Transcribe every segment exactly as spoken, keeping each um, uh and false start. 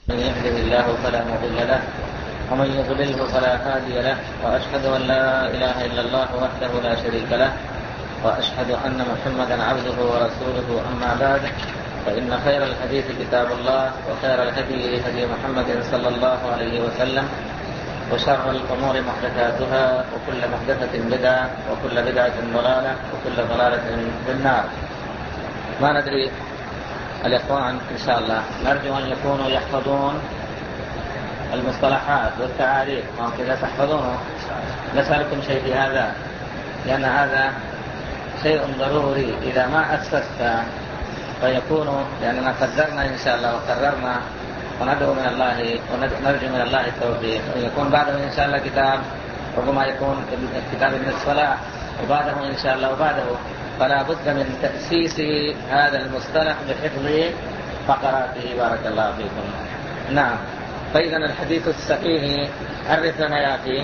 من يهده الله فلا مضل له ومن يضلله فلا هادي له، وأشهد أن لا إله إلا الله وحده لا شريك له، وأشهد أن محمدا عبده ورسوله. أما بعد، فإن خير الحديث كتاب الله، وخير الهدي هدي محمد صلى الله عليه وسلم، وشر الأمور محدثاتها، وكل محدثة بدعة، وكل بدعة ضلالة، وكل ضلالة في النار. ما ندري الإخوان إن شاء الله نرجو أن يكونوا يحفظون المصطلحات والتعاريف، ما كذا تحفظونه. نسألكم شيء في هذا، لأن هذا شيء ضروري. إذا ما أسست فيكون، لأننا قدرنا إن شاء الله وقررنا وندعو من الله ونرجو من الله التوفيق، ويكون بعده إن شاء الله كتاب، ربما يكون كتاب ابن الصلاح، وبعده إن شاء الله وبعده، فلا بد من تأسيس هذا المصطلح بحفظ فقراته. بارك الله فيكم. نعم، فإذا الحديث الصحيح عرف لنا يا أخي.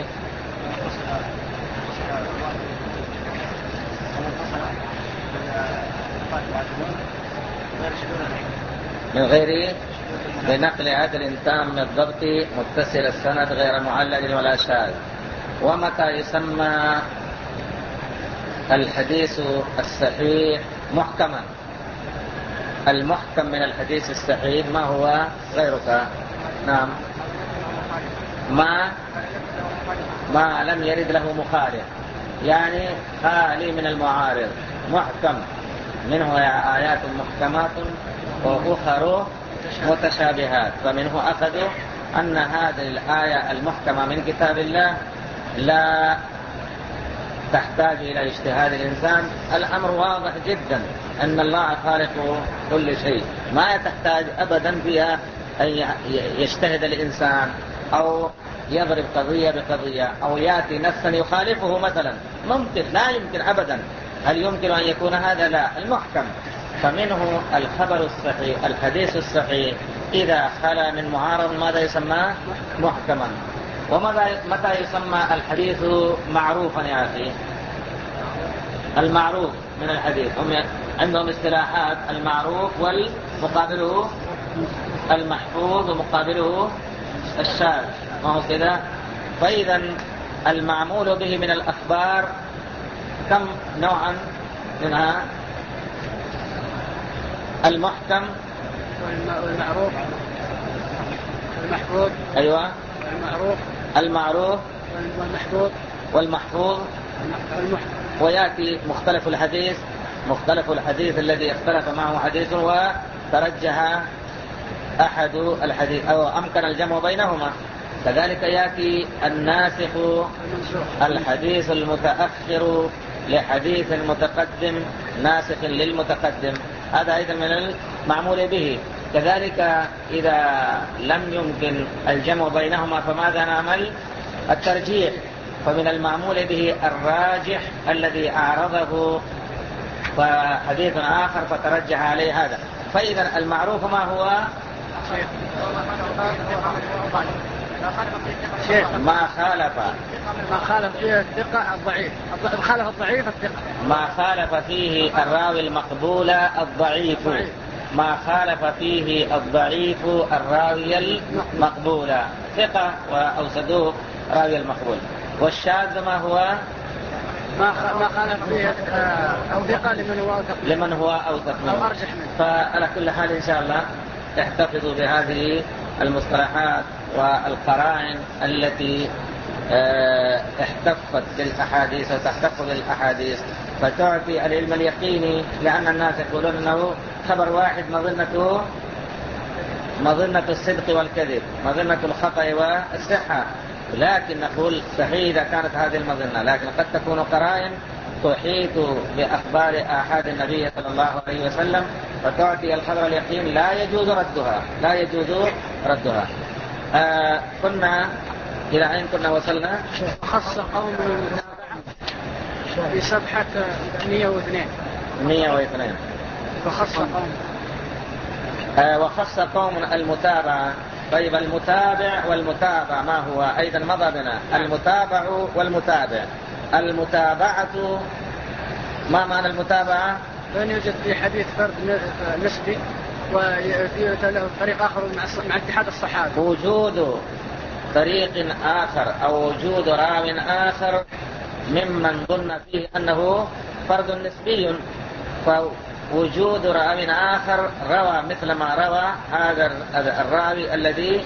من غير بنقل عدل تام الضبط متصل السند غير معلل ولا شاذ. ومتى يسمى الحديث الصحيح محكما؟ المحكم من الحديث الصحيح ما هو غيرك؟ نعم، ما ما لم يرد له مخالف، يعني خالي من المعارض، محكم. منه آيات محكمات وأخر متشابهات. فمنه أخذوا أن هذه الآية المحكمة من كتاب الله لا تحتاج إلى اجتهاد الإنسان. الأمر واضح جدا أن الله خالق كل شيء، ما تحتاج أبدا فيها أن يجتهد الإنسان أو يضرب قضية بقضية أو يأتي نفسا يخالفه مثلا. ممكن؟ لا يمكن أبدا. هل يمكن أن يكون هذا؟ لا، المحكم. فمنه الخبر الصحيح، الحديث الصحيح إذا خلا من معارض ماذا يسمى؟ محكما. ومتى يسمى الحديث معروفا يا أخي؟ المعروف من الحديث هم عندهم اصطلاحات: المعروف والمقابله المحفوظ ومقابله الشاذ، ما هو كذا؟ فإذا المعمول به من الأخبار كم نوعا منها؟ المحكم والمعروف والمحفوظ. أيوة، المعروف المعروف والمحفوظ والمحفوظ. ويأتي مختلف الحديث، مختلف الحديث الذي اختلف معه حديث وترجح أحد الحديث أو أمكن الجمع بينهما. كذلك يأتي الناسخ، الحديث المتأخر لحديث متقدم ناسخ للمتقدم، هذا أيضا من المعمول به. كذلك إذا لم يمكن الجمع بينهما فماذا نعمل؟ الترجيح. فمن المعمول به الراجح الذي أعرضه فحديث آخر فترجح عليه هذا. فإذا المعروف ما هو؟ ما خالف ما خالف فيه الثقة الضعيف، خالف الضعيف الثقة، ما خالف فيه الراوي المقبول الضعيف، ما خالف فيه الضعيف الراوي المقبول، ثقة أو صدوق راوي المقبول. والشاذ ما هو؟ ما خالف فيه أو ثقة لمن هو أوثق لمن هو أوثق منه. فعلى كل حال إن شاء الله احتفظوا بهذه المصطلحات والقرائن التي احتفت بالأحاديث وتحتف بالأحاديث، فتعطي العلم اليقيني. لأن الناس يقولون أنه خبر واحد مظنته مظنة الصدق والكذب، مظنة الخطأ والصحة، لكن نقول صحيح إذا كانت هذه المظنة، لكن قد تكون قرائن تحيط بأخبار آحاد النبي صلى الله عليه وسلم فتعطي الخبر اليقين لا يجوز ردها، لا يجوز ردها. آه كنا إلى أين كنا وصلنا؟ خص قوم في صفحة مئة واثنين مئة واثنين وخص قوم آه وخص قوم المتابعة. طيب، المتابع والمتابع ما هو؟ أيضا مضى بنا المتابع والمتابع. المتابعة ما معنى المتابعة؟ أن يوجد في حديث فرد نسبي ويوجد له طريق آخر مع اتحاد الصحابة. وجود طريق آخر أو وجود راو آخر ممن ظن فيه أنه فرد نسبي، فوجود راو آخر روى مثل ما روى هذا الراوي الذي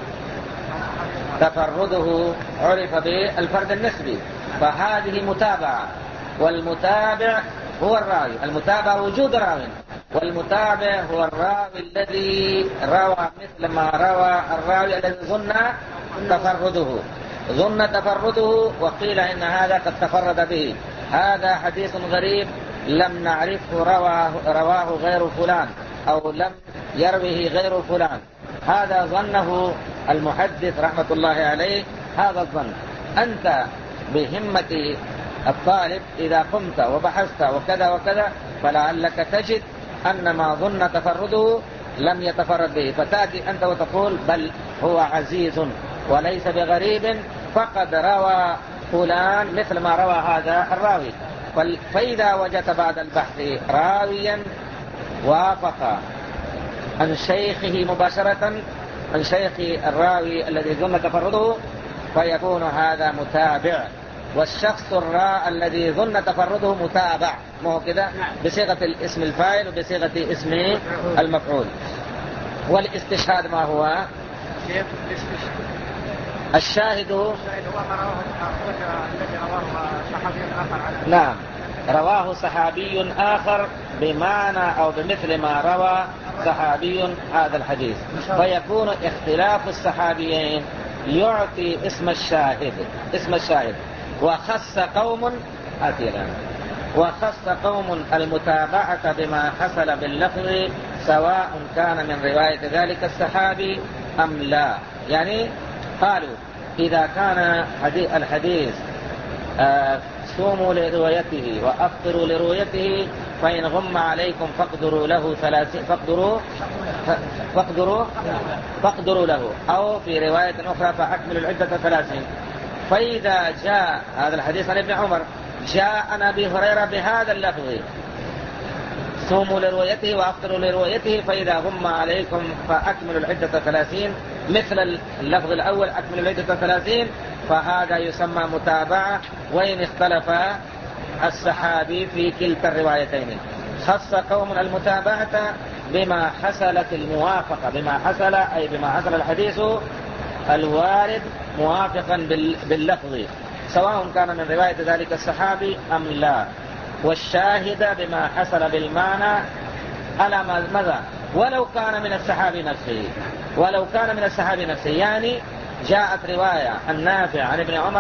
تفرده عرف بالفرد النسبي، فهذه متابعة، والمتابع هو الراوي، المتابع وجود راوي، والمتابع هو الراوي الذي روى مثل ما روى الراوي الذي ظن تفرده ظن تفرده وقيل إن هذا قد تفرد به، هذا حديث غريب لم نعرفه رواه, رواه غير فلان أو لم يروه غير فلان، هذا ظنه المحدث رحمة الله عليه، هذا الظن. أنت بهمة الطالب إذا قمت وبحثت وكذا وكذا فلعلك تجد أن ما ظن تفرده لم يتفرد به، فتأتي أنت وتقول بل هو عزيز وليس بغريب فقد روى فلان مثل ما روى هذا الراوي. فإذا وجدت بعد البحث راويا وافق عن شيخه مباشرة عن شيخ الراوي الذي ظن تفرده فيكون هذا متابع، والشخص الراء الذي ظن تفرده متابع، مو كده بصيغة الاسم الفاعل وبصيغة اسم المفعول. والاستشهاد ما هو؟ الشاهد نعم رواه صحابي آخر بمعنى أو بمثل ما روى صحابي هذا الحديث، فيكون اختلاف الصحابيين يعطي اسم الشاهد اسم الشاهد وخص قوم أثيرا وخص قوم المتابعة بما حصل باللفظ سواء كان من رواية ذلك الصحابي أم لا. يعني قالوا إذا كان الحديث آه صوموا لروايته وأفطروا لروايته فإن غم عليكم فاقدروا له ثلاثين فاقدروا فاقدروا فاقدروا له، أو في رواية أخرى فأكملوا العدة ثلاثين. فإذا جاء هذا الحديث عن ابن عمر جاء عن أبي هريرة بهذا اللفظ صوموا لروايته وأفطروا لروايته فإذا غم عليكم فأكملوا العدة ثلاثين، مثل اللفظ الأول أكملوا العدة ثلاثين، فهذا يسمى متابعة وإن اختلف الصحابي في كلتا الروايتين. خص قوم المتابعة بما حصلت الموافقة بما حصل أي بما حصل الحديث الوارد موافقا باللفظ سواء كان من رواية ذلك الصحابي أم لا، والشاهد بما حصل بالمعنى على ماذا ولو كان من الصحابي نفسه ولو كان من الصحابي نفسه يعني جاءت رواية النافع عن ابن عمر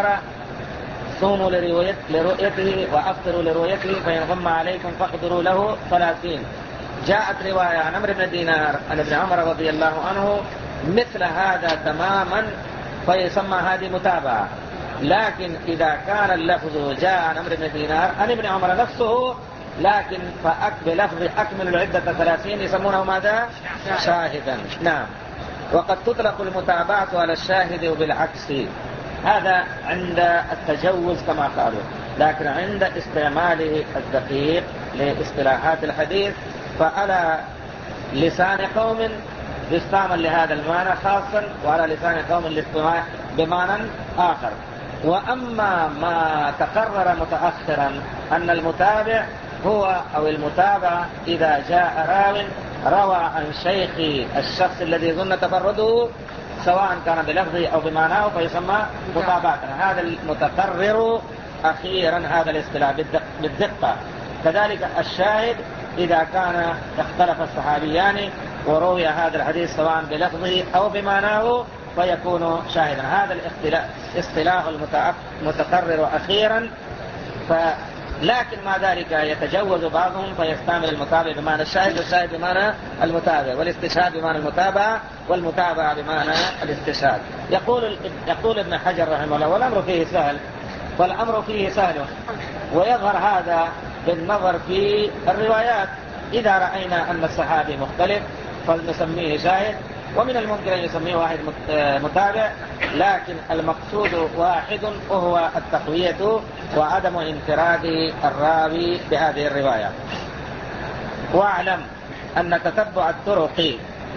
صوموا لرؤيته وأفطروا لرؤيته فإن غم عليكم فاقدروا له ثلاثين. جاءت رواية عن عمرو بن دينار عن ابن عمر رضي الله عنه مثل هذا تماما فيسمى هذه متابعة. لكن إذا كان اللفظ جاء عن عمرو بن دينار عن ابن عمر نفسه لكن بلفظ أكمل العدة ثلاثين يسمونه ماذا؟ شاهدا. نعم. وقد تطلق المتابعة على الشاهد وبالعكس، هذا عند التجوز كما قالوا، لكن عند استعماله الدقيق لاصطلاحات الحديث فعلى لسان قوم يستعمل لهذا المعنى خاصا وعلى لسان قوم الاستماع بمعنى آخر. وأما ما تقرر متأخرا أن المتابع هو أو المتابع إذا جاء راو روى عن شيخ الشخص الذي ظن تفرده سواء كان بلفظه أو بمعناه فيسمى متابعة. هذا المتقرر أخيرا هذا الاصطلاح بالدقة. كذلك الشاهد إذا كان اختلف الصحابيان وروي هذا الحديث سواء بلفظه أو بمعناه فيكون شاهدا. هذا الاصطلاح المتقرر أخيرا. ف لكن مع ذلك يتجوز بعضهم فيستعمل المتابع بمعنى الشاهد والشاهد بمعنى المتابع والاستشهاد بمعنى المتابعة والمتابعة بمعنى الاستشهاد. يقول يقول ابن حجر رحمه الله والأمر فيه سهل والأمر فيه سهل ويظهر هذا بالنظر في الروايات. إذا رأينا أن الصحابي مختلف فنسميه شاهد ومن الممكن أن يسميه واحد متابع، لكن المقصود واحد وهو التقوية وعدم انفراد الراوي بهذه الرواية. واعلم أن تتبع الطرق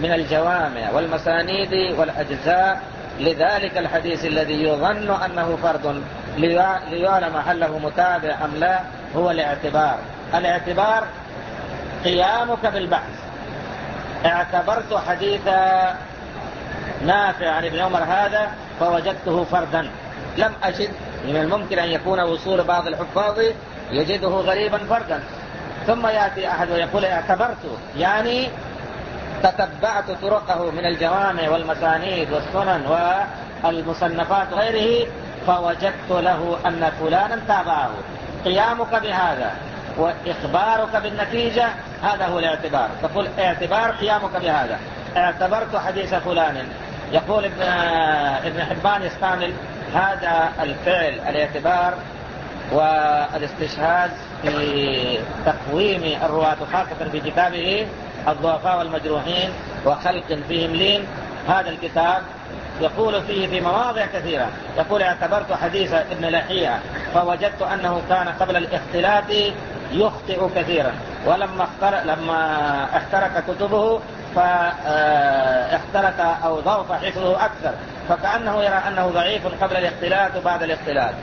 من الجوامع والمسانيد والأجزاء لذلك الحديث الذي يظن أنه فرد ليعلم هل له متابع أم لا، هو الاعتبار. الاعتبار قيامك بالبحث. اعتبرت حديث نافع عن ابن عمر هذا فوجدته فردا، لم أجد. من الممكن أن يكون وصول بعض الحفاظ يجده غريبا فردا، ثم يأتي أحد ويقول اعتبرته، يعني تتبعت طرقه من الجوامع والمسانيد والسنن والمصنفات غيره فوجدت له أن فلانا تابعه. قيامك بهذا وإخبارك بالنتيجة هذا هو الاعتبار. تقول اعتبار قيامك بهذا. اعتبرت حديث فلان. يقول ابن, ابن حبان يستعمل هذا الفعل الاعتبار والاستشهاد في تقويم الرواة، خاصة في كتابه الضعفاء والمجروحين وخلق فيهم لين. هذا الكتاب يقول فيه في مواضع كثيرة، يقول اعتبرت حديث ابن لحية فوجدت أنه كان قبل الاختلاط يخطئ كثيرا، ولما اخترق, لما احترق كتبه فاختلط أو ضعف حفظه أكثر، فكأنه يرى أنه ضعيف قبل الاختلاط وبعد الاختلاط.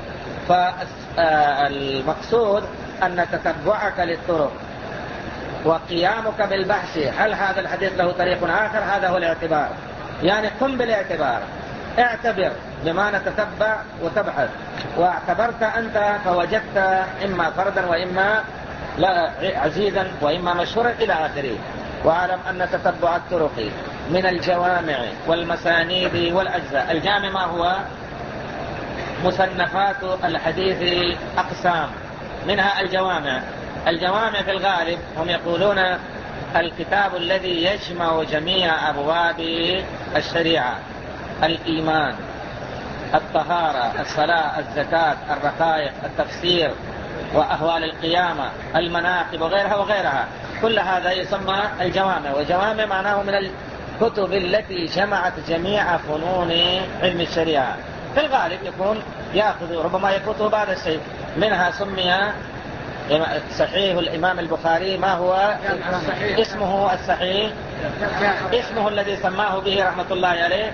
فالمقصود أن تتبعك للطرق وقيامك بالبحث هل هذا الحديث له طريق آخر، هذا هو الاعتبار. يعني قم بالاعتبار، اعتبر بما تتبع وتبحث. واعتبرت أنت فوجدت إما فردا وإما لا عزيزا وإما مشهورا إلى آخره. واعلم أن تتبع الطرق من الجوامع والمسانيد والأجزاء. الجامع ما هو؟ مصنفات الحديث أقسام، منها الجوامع. الجوامع في الغالب هم يقولون الكتاب الذي يجمع جميع أبواب الشريعة: الإيمان، الطهارة، الصلاة، الزكاة، الرقائق، التفسير، وأهوال القيامة، المناقب وغيرها وغيرها. كل هذا يسمى الجوامع. وجوامع معناه من الكتب التي جمعت جميع فنون علم الشريعة. في الغالب يكون يأخذ ربما يفوته بعض الشيء. منها سمي صحيح الإمام البخاري. ما هو اسمه الصحيح؟ اسمه الذي سماه به رحمة الله عليه.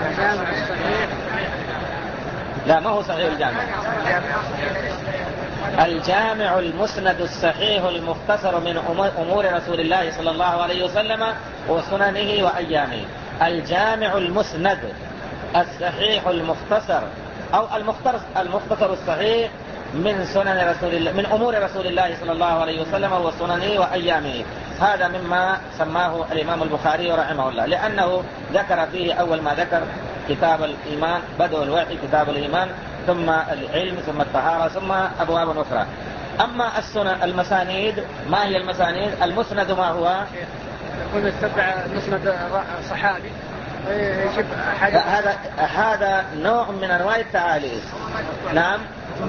لا، ما هو صحيح الجامع. الجامع المسند الصحيح المختصر من أمور رسول الله صلى الله عليه وسلم وسننه وأيامه. الجامع المسند الصحيح المختصر أو المختصر الصحيح من سنن رسول الله، من أمور رسول الله صلى الله عليه وسلم وسننه وأيامه. هذا مما سماه الإمام البخاري رحمه الله، لأنه ذكر فيه أول ما ذكر كتاب الإيمان، بدء الوحي كتاب الإيمان، ثم العلم، ثم الطهارة، ثم أبواب أخرى. أما السنن المسانيد، ما هي المسانيد؟ المسند ما هو؟ يكون السبع مسند صحابي. هذا هذا نوع من أنواع التعاليف. نعم.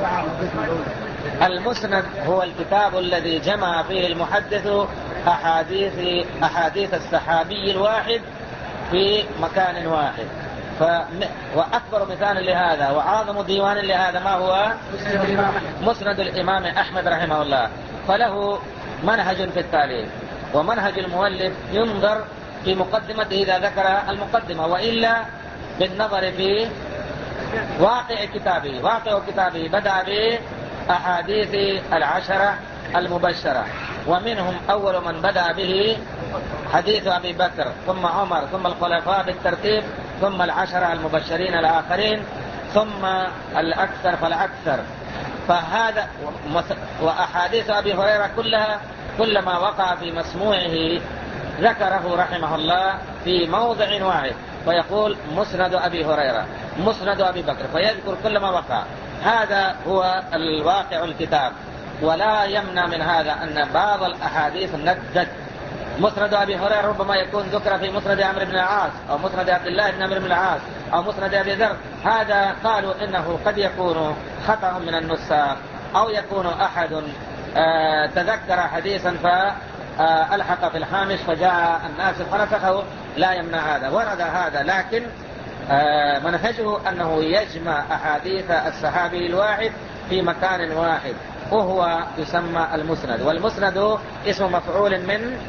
المسند هو الكتاب الذي جمع فيه المحدث أحاديث أحاديث الصحابي الواحد في مكان واحد. ف... وأكبر مثال لهذا وأعظم ديوان لهذا ما هو؟ مسند الإمام أحمد رحمه الله. فله منهج في التاليف، ومنهج المؤلف ينظر في مقدمته إذا ذكر المقدمة، وإلا بالنظر في واقع كتابه. واقع كتابه بدأ بأحاديث العشرة المبشرة، ومنهم أول من بدأ به حديث أبي بكر، ثم عمر، ثم الخلفاء بالترتيب، ثم العشرة المبشرين الآخرين، ثم الأكثر فالأكثر. فهذا وأحاديث أبي هريرة كلها كلما وقع في مسموعه ذكره رحمه الله في موضع واحد، فيقول مسند أبي هريرة، مسند أبي بكر، فيذكر كل ما وقع. هذا هو الواقع الكتاب. ولا يمنع من هذا أن بعض الأحاديث ندت. مسند أبي هريرة ربما يكون ذكر في مسند عمرو بن العاص أو مسند عبد الله بن عمرو بن العاص أو مسند أبي ذر. هذا قالوا إنه قد يكون خطأ من النساخ، أو يكون أحد آه تذكر حديثا فألحق في الحامش فجاء الناس فنسخه. لا يمنع هذا، ورد هذا، لكن آه منهجه أنه يجمع أحاديث الصحابي الواحد في مكان واحد، وهو يسمى المسند. والمسند اسم مفعول من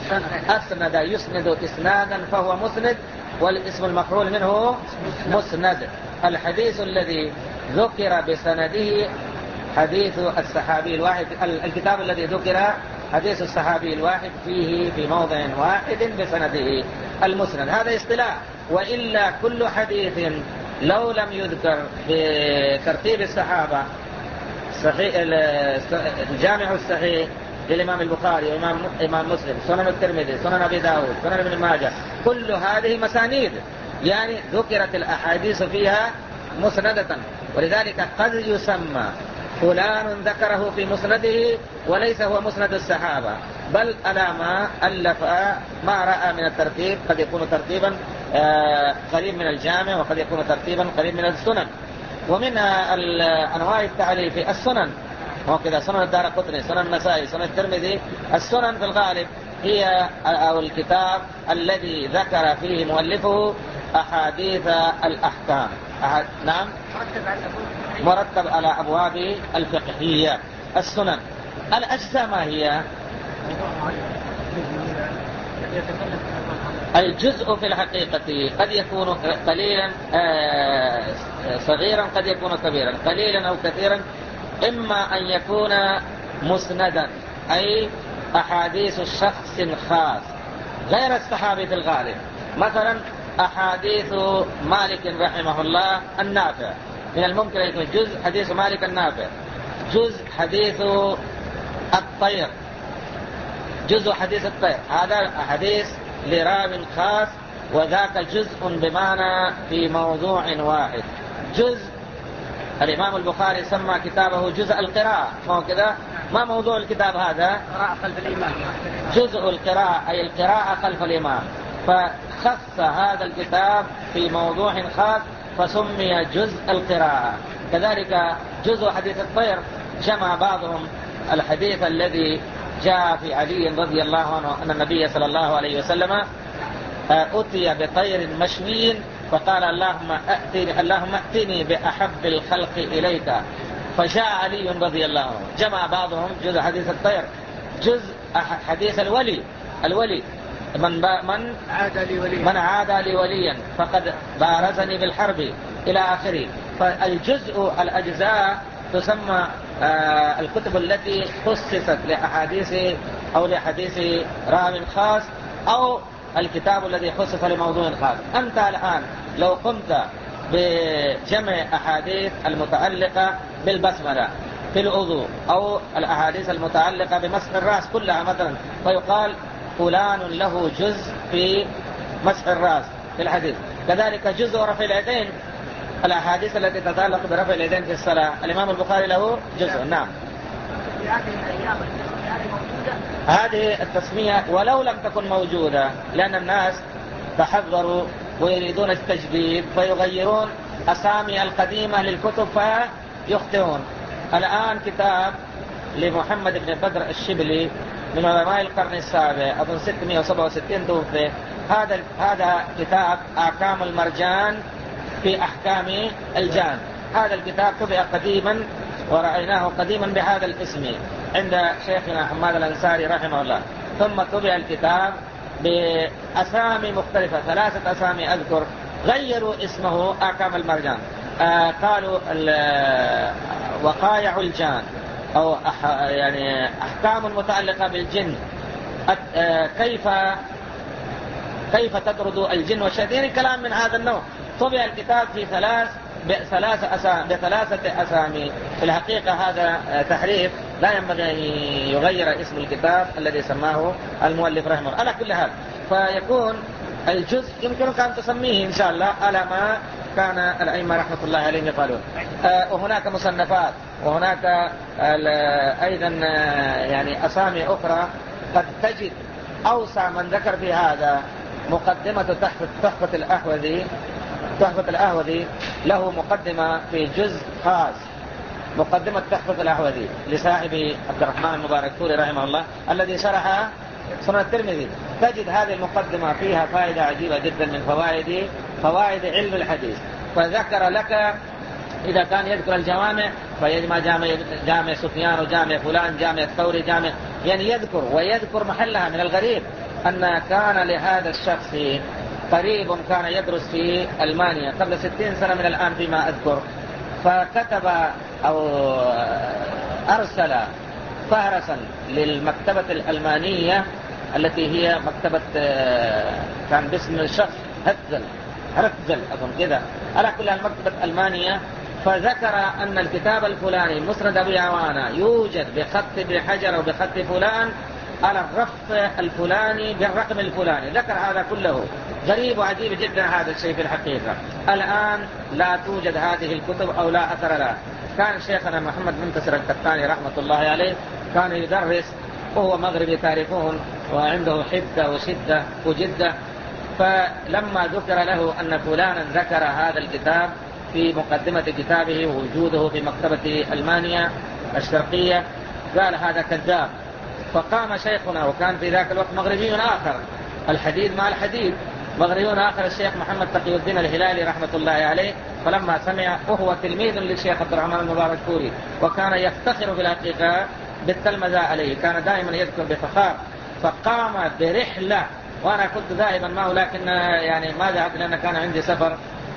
أسند يسند إسنادا فهو مسند، والاسم المفعول منه مسند. الحديث الذي ذكر بسنده حديث الصحابي الواحد، الكتاب الذي ذكر حديث الصحابي الواحد فيه في موضع واحد بسنده المسند، هذا اصطلاح. وإلا كل حديث لو لم يذكر بترتيب الصحابة، صحيح الجامع الصحيح للإمام البخاري وإمام إمام مسلم، سنن الترمذي، سنن أبي داود، سنن ابن ماجه، كل هذه مسانيد، يعني ذكرت الأحاديث فيها مسندة. ولذلك قد يسمى فلان ذكره في مسنده وليس هو مسند الصحابة، بل على ما ألف ما رأى من الترتيب، قد يكون ترتيبا قريب من الجامع، وقد يكون ترتيبا قريب من السنن. ومن أنواع التعليف السنن، وكذا سنن الدارقطني، سنن النسائي، سنن الترمذي. السنن في الغالب هي أو الكتاب الذي ذكر فيه مؤلفه أحاديث الأحكام. أحد... نعم، مرتب على أبواب الفقهية. السنن. الأجزاء ما هي؟ الجزء في الحقيقة قد يكون قليلا صغيرا، قد يكون كبيرا، قليلا أو كثيرا. إما أن يكون مسندا، أي أحاديث شخص خاص غير الصحابي في الغالب. مثلا أحاديث مالك رحمه الله النافع، من الممكن أن يكون جزء حديث مالك النافع، جزء حديث الطير، جزء حديث الطير، هذا حديث لراو خاص، وذاك جزء بمعنى في موضوع واحد. جزء الإمام البخاري سمى كتابه جزء القراءة، ما هو كذا؟ ما موضوع الكتاب هذا؟ قراءة خلف الإمام. جزء القراءة أي القراءة خلف الإمام، فخص هذا الكتاب في موضوع خاص فسمي جزء القراءة. كذلك جزء حديث الطير جمع بعضهم الحديث الذي جاء في علي رضي الله عنه أن النبي صلى الله عليه وسلم أتي بطير مشوي فقال اللهم أتني, اللهم أتني بأحب الخلق إليك، فجاء علي رضي الله عنه. جمع بعضهم جزء حديث الطير، جزء حديث الولي، الولي من, من عاد لي وليا من عاد لي وليا فقد بارزني بالحرب إلى آخره. فالجزء الأجزاء تسمى آه الكتب التي خصصت لأحاديث أو لحديث راو خاص، أو الكتاب الذي خصص لموضوع خاص. أنت الآن لو قمت بجمع أحاديث المتعلقة بالبسملة في الوضوء، أو الأحاديث المتعلقة بمسح الرأس كلها مثلا، فيقال فلان له جزء في مسح الرأس في الحديث. كذلك جزء رفع اليدين، الأحاديث التي تتعلق برفع اليدين في الصلاة، الإمام البخاري له جزء. نعم، هذه التسمية ولو لم تكن موجودة، لأن الناس تحذروا ويريدون التجديد فيغيرون أسامي القديمة للكتب فيخطئون. الآن كتاب لمحمد بن بدر الشبلي من علماء القرن السابع، أظن ستمائة وسبعة وستين توفي. هذا هذا كتاب أحكام المرجان في أحكام الجان. هذا الكتاب طبع قديما ورأيناه قديما بهذا الاسم عند شيخنا حماد الأنصاري رحمه الله، ثم طبع الكتاب بأسامي مختلفة، ثلاثة أسامي أذكر، غيروا اسمه أحكام المرجان. آه قالوا وقائع الجان، أو أح يعني أحكام متعلقة بالجن، آه كيف كيف تطرد الجن والشياطين، كلام من هذا النوع. طبع الكتاب في ثلاث بثلاثة أسامي بثلاثة أسامي. في الحقيقة هذا تحريف، لا ينبغي أن يغير اسم الكتاب الذي سماه المؤلف رحمه الله. على كل حال فيكون الجزء يمكنك أن تسميه إن شاء الله على ما كان الأئمة رحمة الله عليهم يقالون. آه وهناك مصنفات، وهناك أيضا يعني أسامي أخرى قد تجد أوسع من ذكر في هذا. مقدمة تحفة, تحفة الأهوذي، تحفة الأهوذي له مقدمة في جزء خاص، مقدمة تحفة الأهوذي لصاحب عبد الرحمن المباركفوري رحمه الله الذي شرح سنن الترمذي. تجد هذه المقدمة فيها فائدة عجيبة جدا من فوائد فوائد علم الحديث. فذكر لك إذا كان يذكر الجوامع فيجمع جامع, جامع سفيان وجامع فلان، جامع الثوري، جامع، يعني يذكر ويذكر محلها من الغريب. أن كان لهذا الشخص قريب كان يدرس في ألمانيا قبل ستين سنة من الآن فيما أذكر، فكتب أو أرسل فهرسا للمكتبة الألمانية التي هي مكتبة كان باسم الشخص هتزل هرتزل أظن كذا، على كل المكتبة الألمانية، فذكر أن الكتاب الفلاني مسند أبي عوانة يوجد بخط ابن حجر أو بخط فلان على الرف الفلاني بالرقم الفلاني، ذكر هذا كله. غريب وعجيب جدا هذا الشيء في الحقيقة. الآن لا توجد هذه الكتب أو لا أثر لها. كان شيخنا محمد منتصر القطاني رحمة الله عليه كان يدرس وهو مغربي تعرفون، وعنده حدة وشدة وجدة، فلما ذكر له أن فلانا ذكر هذا الكتاب في مقدمة كتابه ووجوده في مكتبة ألمانيا الشرقية قال هذا كذاب. فقام شيخنا، وكان في ذاك الوقت مغربي آخر، الحديد مع الحديد، مغربي آخر الشيخ محمد تقي الدين الهلالي رحمة الله عليه، فلما سمع، وهو تلميذ للشيخ عبد الرحمن المبارك فوري، وكان يفتخر في الحقيقة بالتلمذة عليه، كان دائما يذكر بفخار، فقام برحلة، وأنا كنت ذاهبا معه لكن يعني ما ذهبت لأن كان عندي سفر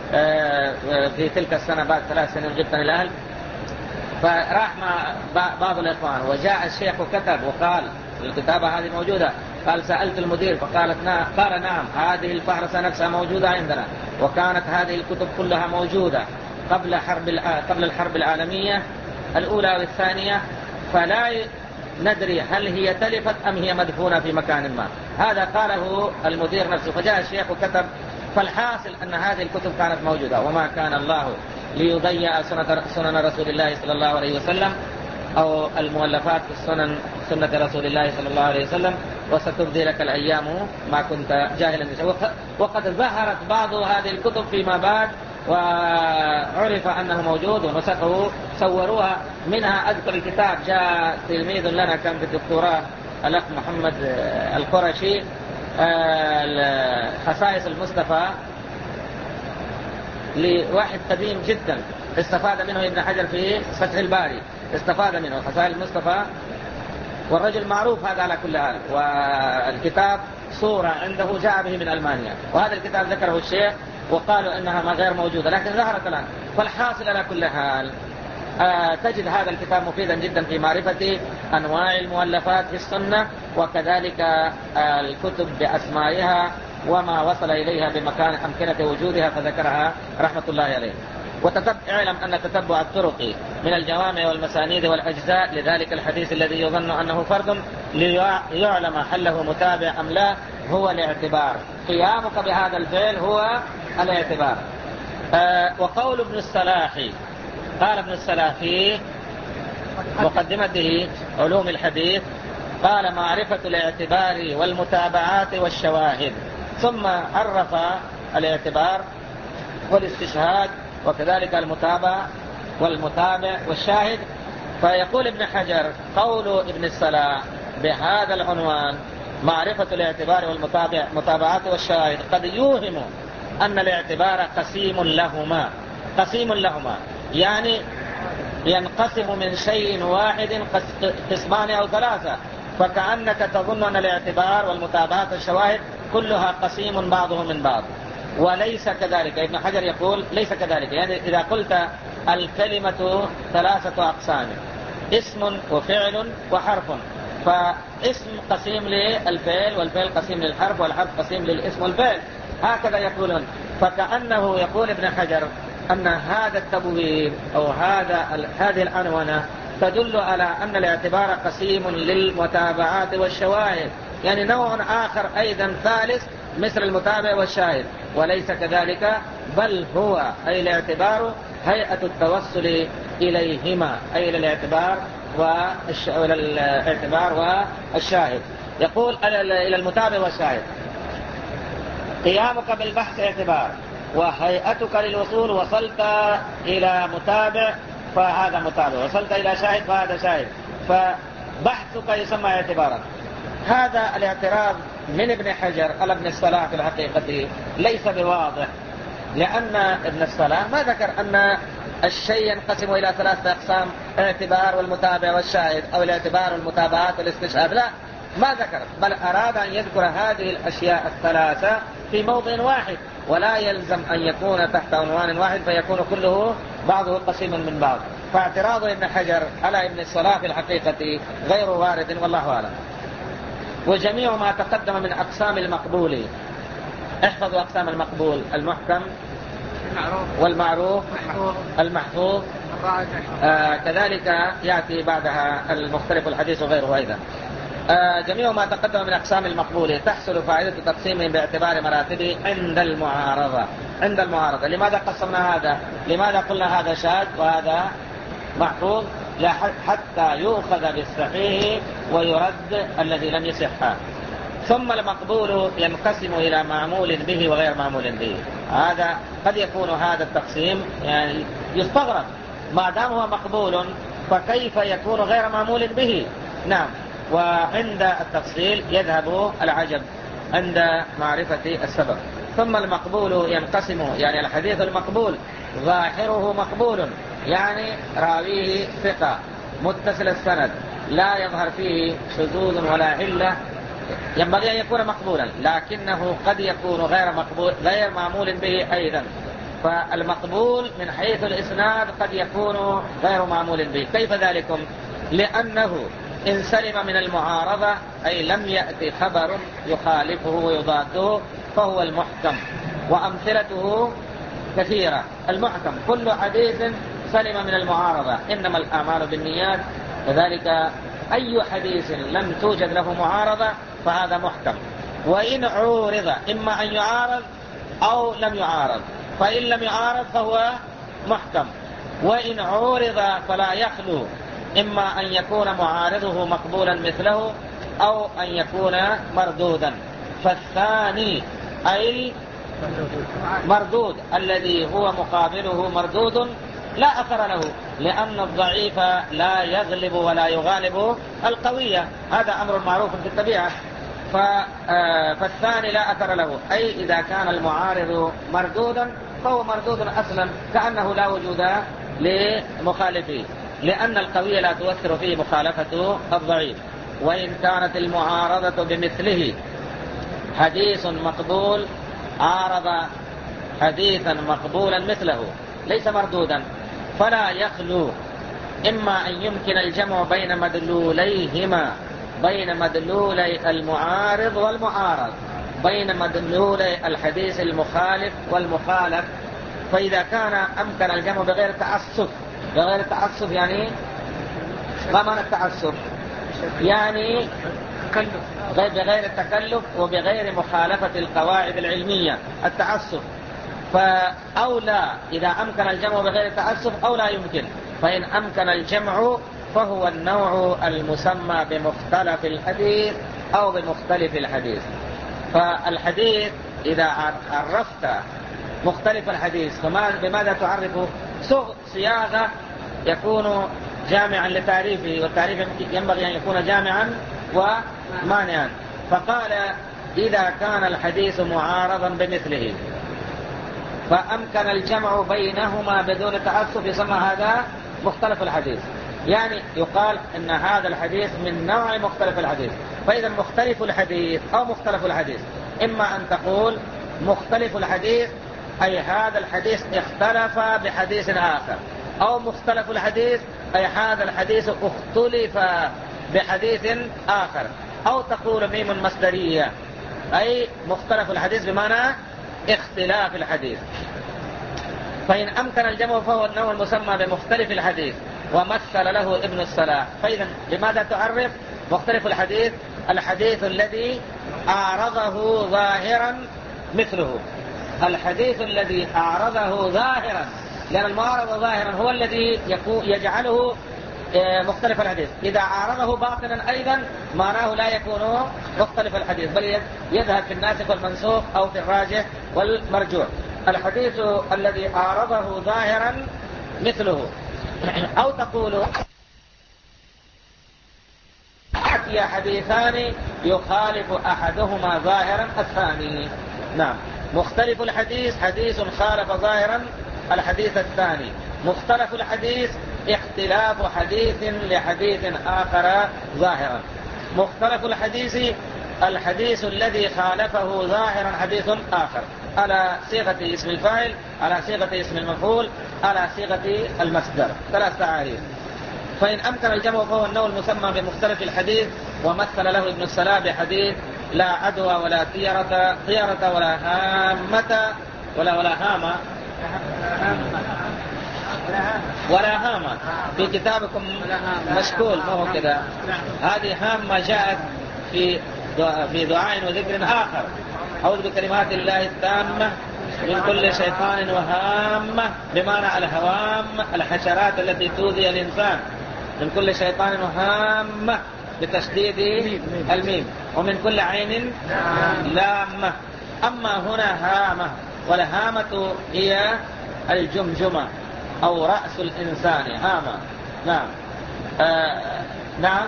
في تلك السنة بعد ثلاث سنين جبت الأهل، فراح مع بعض الإخوان، وجاء الشيخ وكتب وقال الكتابة هذه موجودة، قال سألت المدير فقالت نعم، قال نعم هذه الفهرسة نفسها موجودة عندنا، وكانت هذه الكتب كلها موجودة قبل حرب قبل الحرب العالمية الأولى والثانية، فلا ندري هل هي تلفت أم هي مدفونة في مكان ما. هذا قاله المدير نفسه، فجاء الشيخ وكتب. فالحاصل أن هذه الكتب كانت موجودة، وما كان الله ليضيع سنن رسول الله صلى الله عليه وسلم أو المؤلفات في السنن سنة رسول الله صلى الله عليه وسلم، وستبدي لك الأيام ما كنت جاهلا. وقد ظهرت بعض هذه الكتب فيما بعد وعرف أنه موجود ونسخه، صوروها. منها أذكر الكتاب جاء تلميذ لنا كان في الدكتوراه الأخ محمد القرشي، خصائص المصطفى، لواحد قديم جدا استفاد منه ابن حجر في فتح الباري، استفاد منه خصائص المصطفى، والرجل معروف هذا على كل حال، والكتاب صورة عنده جاء به من ألمانيا، وهذا الكتاب ذكره الشيخ وقالوا إنها ما غير موجودة لكن ظهرت الآن. فالحاصل على كل حال آه تجد هذا الكتاب مفيدا جدا في معرفة أنواع المؤلفات في السنة، وكذلك آه الكتب بأسمائها وما وصل إليها بمكان أمكنة وجودها فذكرها رحمة الله عليه. وتتبع اعلم أن تتبع الطرق من الجوامع والمسانيد والأجزاء لذلك الحديث الذي يظن أنه فرد ليعلم هل له متابع أم لا هو الاعتبار. قيامك بهذا الفعل هو الاعتبار. آه وقول ابن الصلاح، قال ابن الصلاح في مقدمته علوم الحديث، قال معرفة الاعتبار والمتابعات والشواهد، ثم عرف الاعتبار والاستشهاد وكذلك المتابع والمتابع والشاهد. فيقول ابن حجر قول ابن الصلاح بهذا العنوان معرفة الاعتبار والمتابعات والشاهد قد يوهم أن الاعتبار قسيم لهما، قسيم لهما يعني ينقسم من شيء واحد قسمان أو ثلاثة، فكأنك تظن أن الاعتبار والمتابعات والشواهد كلها قسيم بعضهم من بعض، وليس كذلك. ابن حجر يقول ليس كذلك، يعني إذا قلت الكلمة ثلاثة أقسام، اسم وفعل وحرف، فاسم قسيم للفعل والفعل قسيم للحرف والحرف قسيم للاسم والفعل، هكذا يقولون. فكأنه يقول ابن حجر أن هذا التبويب أو هذا هذه العنونة تدل على أن الاعتبار قسيم للمتابعات والشواهد، يعني نوع آخر أيضا ثالث مثل المتابع والشاهد، وليس كذلك، بل هو أي الاعتبار هيئة التوصل إليهما، أي إلى الاعتبار والش... إلى الاعتبار والشاهد. يقول إلى المتابع والشاهد قيامك بالبحث اعتبار، وهيئتك للوصول وصلت إلى متابع فهذا متابع، وصلت إلى شاهد فهذا شاهد، فبحثك يسمى اعتبارا. هذا الاعتراض من ابن حجر على ابن الصلاح في الحقيقة ليس بواضح، لأن ابن الصلاح ما ذكر أن الشيء ينقسم إلى ثلاثة أقسام، اعتبار والمتابع والشاهد، أو الاعتبار والمتابعات والاستشهاد، لا، ما ذكر، بل أراد أن يذكر هذه الأشياء الثلاثة في موضع واحد، ولا يلزم أن يكون تحت عنوان واحد فيكون كله بعضه قسيما من بعض. فاعتراض ابن حجر على ابن الصلاح في الحقيقة غير وارد والله أعلم. وجميع ما تقدم من أقسام المقبول، احفظوا أقسام المقبول: المحكم والمعروف المحفوظ، آه كذلك يأتي بعدها المختلف الحديث وغيره أيضا. آه جميع ما تقدم من أقسام المقبول تحصل فائدة تقسيمهم باعتبار مراتبه عند المعارضة. عند المعارضة لماذا قسمنا هذا؟ لماذا قلنا هذا شاذ وهذا محفوظ؟ حتى يؤخذ بالصحيح ويرد الذي لم يصح. ثم المقبول ينقسم إلى معمول به وغير معمول به. هذا قد يكون هذا التقسيم يعني يستغرب، ما دام هو مقبول فكيف يكون غير معمول به؟ نعم. وعند التفصيل يذهب العجب عند معرفة السبب. ثم المقبول ينقسم، يعني الحديث المقبول ظاهره مقبول، يعني راويه ثقة متصل السند لا يظهر فيه شذوذ ولا علة، ينبغي أن يكون مقبولا، لكنه قد يكون غير مقبول غير معمول به أيضا. فالمقبول من حيث الإسناد قد يكون غير معمول به. كيف ذلكم؟ لأنه إن سلم من المعارضة، أي لم يأتي خبر يخالفه ويضاده، فهو المحكم. وأمثلته كثيرة. المحكم كل حديث سلم من المعارضة، إنما الأعمال بالنيات، كذلك أي حديث لم توجد له معارضة فهذا محكم. وإن عورض إما أن يعارض أو لم يعارض، فإن لم يعارض فهو محكم. وإن عورض فلا يخلو إما أن يكون معارضه مقبولا مثله أو أن يكون مردودا. فالثاني أي مردود الذي هو مقابله مردود لا أثر له، لأن الضعيف لا يغلب ولا يغالب القوية، هذا أمر معروف في الطبيعة. فالثاني لا أثر له، أي إذا كان المعارض مردودا فهو مردود أصلا، كأنه لا وجود لمخالفه، لأن القوي لا تؤثر فيه مخالفة الضعيف. وإن كانت المعارضة بمثله، حديث مقبول عارض حديثا مقبولا مثله ليس مردودا، فلا يخلو إما أن يمكن الجمع بين مدلوليهما، بين مدلولي المعارض والمعارض، بين مدلولي الحديث المخالف والمخالف. فإذا كان أمكن الجمع بغير تعسف، بغير تعسف يعني ما معنى التعسف؟ يعني بغير التكلف وبغير مخالفة القواعد العلمية، التعسف. فأولى إذا أمكن الجمع بغير التعسف أو لا يمكن. فإن أمكن الجمع فهو النوع المسمى بمختلف الحديث أو بمختلف الحديث. فالحديث إذا عرفت مختلف الحديث بماذا تعرفه؟ صياغة يكون جامعا لتعريفه، والتعريف ينبغي أن يكون جامعا ومانعا. فقال إذا كان الحديث معارضا بمثله فأمكن الجمع بينهما بدون تعسف يسمى هذا مختلف الحديث. يعني يقال إن هذا الحديث من نوع مختلف الحديث. فإذا مختلف الحديث أو مختلف الحديث، إما أن تقول مختلف الحديث أي هذا الحديث اختلف بحديث آخر، أو مختلف الحديث أي هذا الحديث اختلف بحديث آخر، أو تقول ميم مصدرية أي مختلف الحديث بمعنى اختلاف الحديث. فإن أمكن الجمع فهو النوع المسمى بمختلف الحديث، ومثل له ابن الصلاح. فإذا لماذا تعرف مختلف الحديث؟ الحديث الذي أعرضه ظاهرا مثله، الحديث الذي أعرضه ظاهرا، لأن المعارض ظاهرا هو الذي يجعله مختلف الحديث. إذا عارضه باطنا أيضا معناه لا يكون مختلف الحديث، بل يذهب في الناسخ والمنسوخ أو في الراجح والمرجوح. الحديث الذي عارضه ظاهرا مثله. أو تقول أتي حديثان يخالف أحدهما ظاهرا الثاني. نعم، مختلف الحديث حديث خالف ظاهرا الحديث الثاني. مختلف الحديث اختلاف حديث لحديث آخر ظاهرا. مختلف الحديث الحديث الذي خالفه ظاهرا حديث آخر على صيغة اسم الفاعل، على صيغة اسم المفعول، على صيغة المصدر، ثلاث تعاريف. فإن أمكن الجمع فهو النوع المسمى بمختلف الحديث، ومثل له ابن السلام بحديث لا عدوى ولا طيرة طيرة ولا هامة ولا ولا هامة ولا هامة في كتابكم مشكول، ما هو كده. هذه هامة جاءت في في دعاء وذكر آخر: أعوذ بكلمات الله التامة من كل شيطان وهامة، بمعنى الهوام الحشرات التي تؤذي الإنسان، من كل شيطان وهامة بتشديد الميم، ومن كل عين لامة. أما هنا هامة، والهامة هي الجمجمة أو رأس الإنسان، هامة. نعم. آه نعم.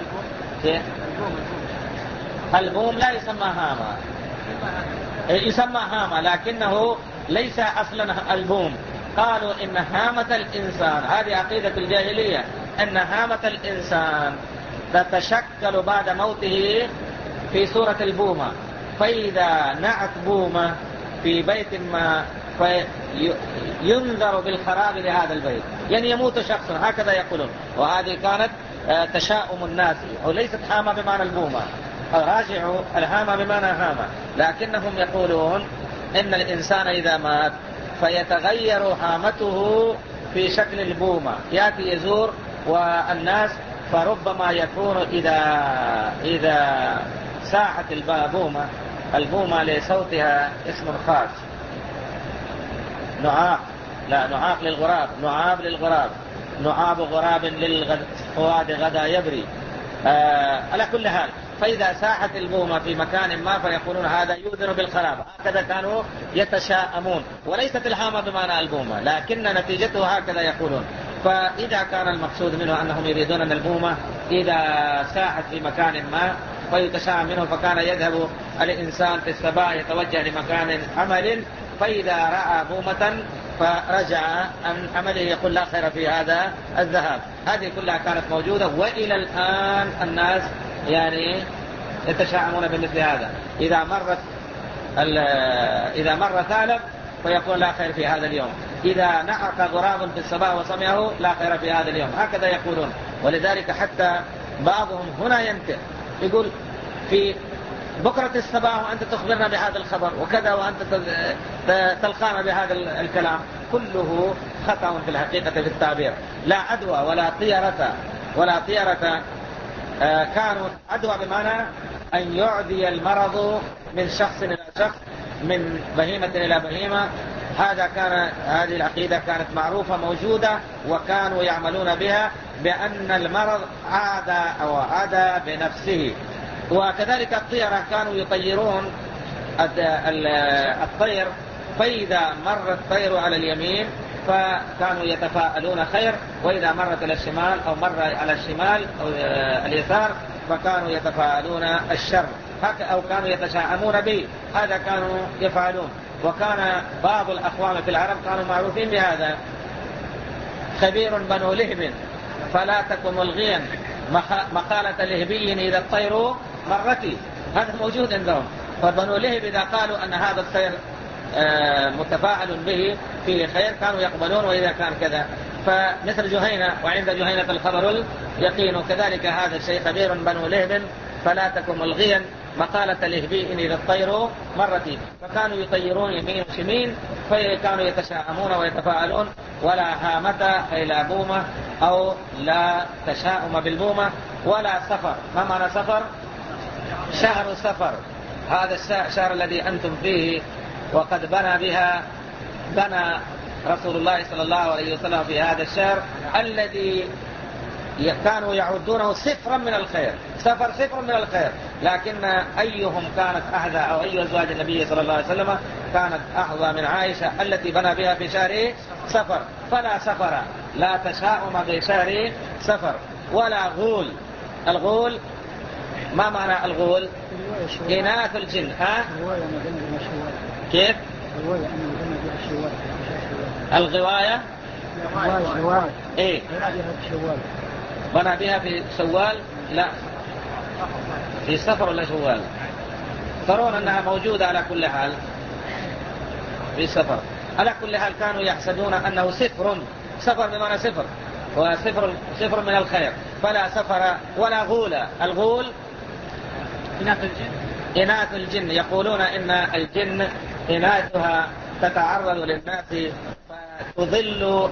البوم لا يسمى هامة، يسمى هامة لكنه ليس أصلا البوم. قالوا إن هامة الإنسان، هذه عقيدة الجاهلية، أن هامة الإنسان تتشكل بعد موته في صورة البومة، فإذا نعت بومة في بيت ما فينذر بالخراب لهذا البيت، يعني يموت شخص، هكذا يقولون. وهذه كانت تشاؤم الناس، وليست هامة بمعنى البومة. راجعوا الهامة بمعنى هامة، لكنهم يقولون إن الإنسان إذا مات فيتغير هامته في شكل البومة، يأتي يزور والناس، فربما يكون إذا إذا ساحت البومة، البومة لصوتها اسم خاص، نعاق، لا نعاق للغراب، نعاب للغراب، نعاب غراب للفؤاد غدا يبري. آه على كل حال، فإذا ساحت البومة في مكان ما فيقولون هذا يؤذن بالخراب، هكذا كانوا يتشاءمون. وليست الهامة بمعنى البومة، لكن نتيجته هكذا يقولون. فإذا كان المقصود منه أنهم يريدون أن البومة إذا ساحت في مكان ما فيتشاءم منه، فكان يذهب الإنسان في الصباح يتوجه لمكان عمل، فإذا رأى بومة فرجع عن عمله يقول لا خير في هذا الذهاب. هذه كلها كانت موجودة، وإلى الآن الناس يعني يتشاءمون بمثل هذا. إذا مرت إذا مر ثعلب فيقول لا خير في هذا اليوم، إذا نعق غراب في الصباح وسمعه لا خير في هذا اليوم، هكذا يقولون. ولذلك حتى بعضهم هنا ينكر، يقول في بكرة الصباح وأنت تخبرنا بهذا الخبر وكذا، وأنت تلقانا بهذا الكلام، كله خطأ في الحقيقة في التعبير. لا عدوى ولا طيرة ولا طيرة. آه كانوا عدوى بمعنى أن يعدي المرض من شخص إلى شخص، من بهيمة إلى بهيمة. هذا كان هذه العقيدة كانت معروفة موجودة، وكانوا يعملون بها، بأن المرض عاد أو عاد بنفسه. وكذلك الطيرة كانوا يطيرون الطير، فإذا مر الطير على اليمين فكانوا يتفاءلون خير، وإذا مرت إلى الشمال أو مر على الشمال أو اليسار فكانوا يتفاءلون الشر، أو كانوا يتشاءمون به. هذا كانوا يفعلون. وكان بعض الأقوام في العرب كانوا معروفين بهذا: خبير بنو لهب فلا تكن ملغيا، مقالة لهبي إذا الطير مرتي. هذا موجود عندهم. فبنو لهب إذا قالوا أن هذا الطير متفاعل به فيه خير كانوا يقبلون، وإذا كان كذا فمثل جهينة، وعند جهينة الخبر اليقين. كذلك هذا الشيء: خبير بنو لهب فلا تكن ملغيا، مقالة لهبي إذا الطير مرتي. فكانوا يطيرون يمين وشمين، فكانوا يتشاءمون ويتفاعلون. ولا هامة أي لا بومة، أو لا تشاؤم بالبومة، ولا سفر. ما معنى سفر؟ شهر سفر، هذا الشهر الذي أنتم فيه، وقد بنى بها بنى رسول الله صلى الله عليه وسلم في هذا الشهر الذي كانوا يعدونه صفرا من الخير، سفر صفر من الخير. لكن أيهم كانت أحظى، أو أي أزواج النبي صلى الله عليه وسلم كانت أحظى من عائشة التي بنى بها في شهر سفر. فلا سفر، لا تشاؤم بشهر سفر. ولا غول. الغول ما معنى الغول؟ إناث الجن. ها؟ كيف؟ الغواية. ايه بنى بها في شوال. لا في سفر ولا شوال؟ ترون أنها موجودة على كل حال في سفر. على كل حال كانوا يحسبون أنه صفر، سفر بمعنى صفر، وصفر صفر من الخير، فلا سفر ولا غول. الغول إناث الجن. إناث الجن، يقولون إن الجن إناثها تتعرض للناس فتضل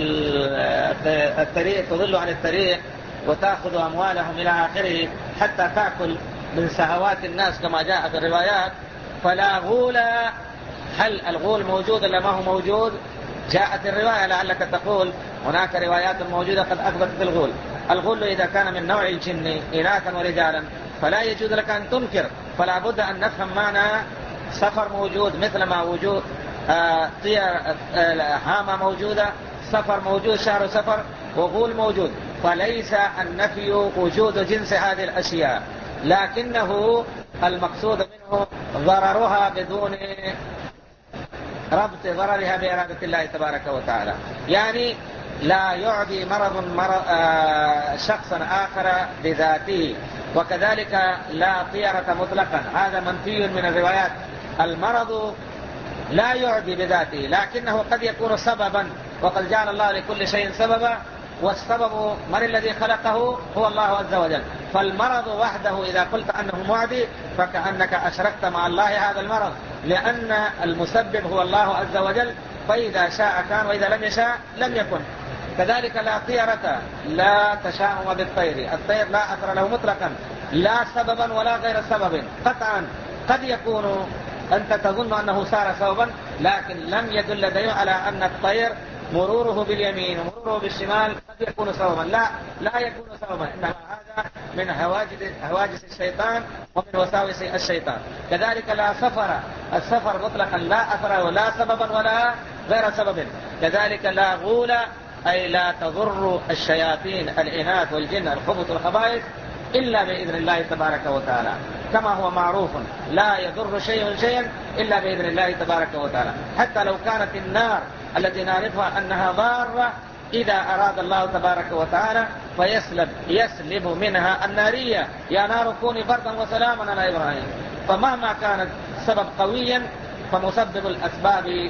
الطريق، تضل عن الطريق وتأخذ أموالهم إلى آخره، حتى تأكل من سهوات الناس كما جاء في الروايات. فلا غول. هل الغول موجود ولا ما هو موجود؟ جاءت الرواية لعلك تقول هناك روايات موجودة قد أثبتت الغول. الغول إذا كان من نوع الجن إناثا ورجالا فلا يجوز لك أن تنكر، فلا بد أن نفهم معنى سفر موجود، مثل ما وجود آه طير آه هامة موجودة، سفر موجود، شهر سفر، وغول موجود. فليس النفي وجود جنس هذه الأشياء، لكنه المقصود منه ضررها بدون ربط ضررها بإرادة الله تبارك وتعالى. يعني لا يعدي مرض مرض آه شخصا آخر بذاته، وكذلك لا طيرة مطلقا، هذا منفي من الروايات. المرض لا يعدي بذاته، لكنه قد يكون سببا، وقد جعل الله لكل شيء سببا، والسبب من الذي خلقه هو الله عز وجل. فالمرض وحده إذا قلت أنه معدي فكأنك أشركت مع الله هذا المرض، لأن المسبب هو الله عز وجل، فإذا شاء كان وإذا لم يشاء لم يكن. كذلك لا طيرة، لا تشاؤم بالطير، الطير لا أثر له مطلقا، لا سببا ولا غير سبب قطعا. قد يكون أنت تظن أنه صار سببا، لكن لم يدل دليل على أن الطير مروره باليمين ومروره بالشمال قد يكون سببا، لا لا يكون سببا، إنما هذا من هواجس هواجس الشيطان ومن وساوس الشيطان. كذلك لا سفر، السفر مطلقا لا أثر ولا سببا ولا غير سبب. كذلك لا غول، أي لا تضر الشياطين الإناث والجن الخبث والخبائث إلا بإذن الله تبارك وتعالى، كما هو معروف لا يضر شيء شيئا إلا بإذن الله تبارك وتعالى. حتى لو كانت النار التي نعرفها أنها ضارة، إذا أراد الله تبارك وتعالى فيسلب يسلب منها النارية، يا نار كوني بردا وسلاما على إبراهيم. فمهما كانت سبب قويا فمسبب الأسباب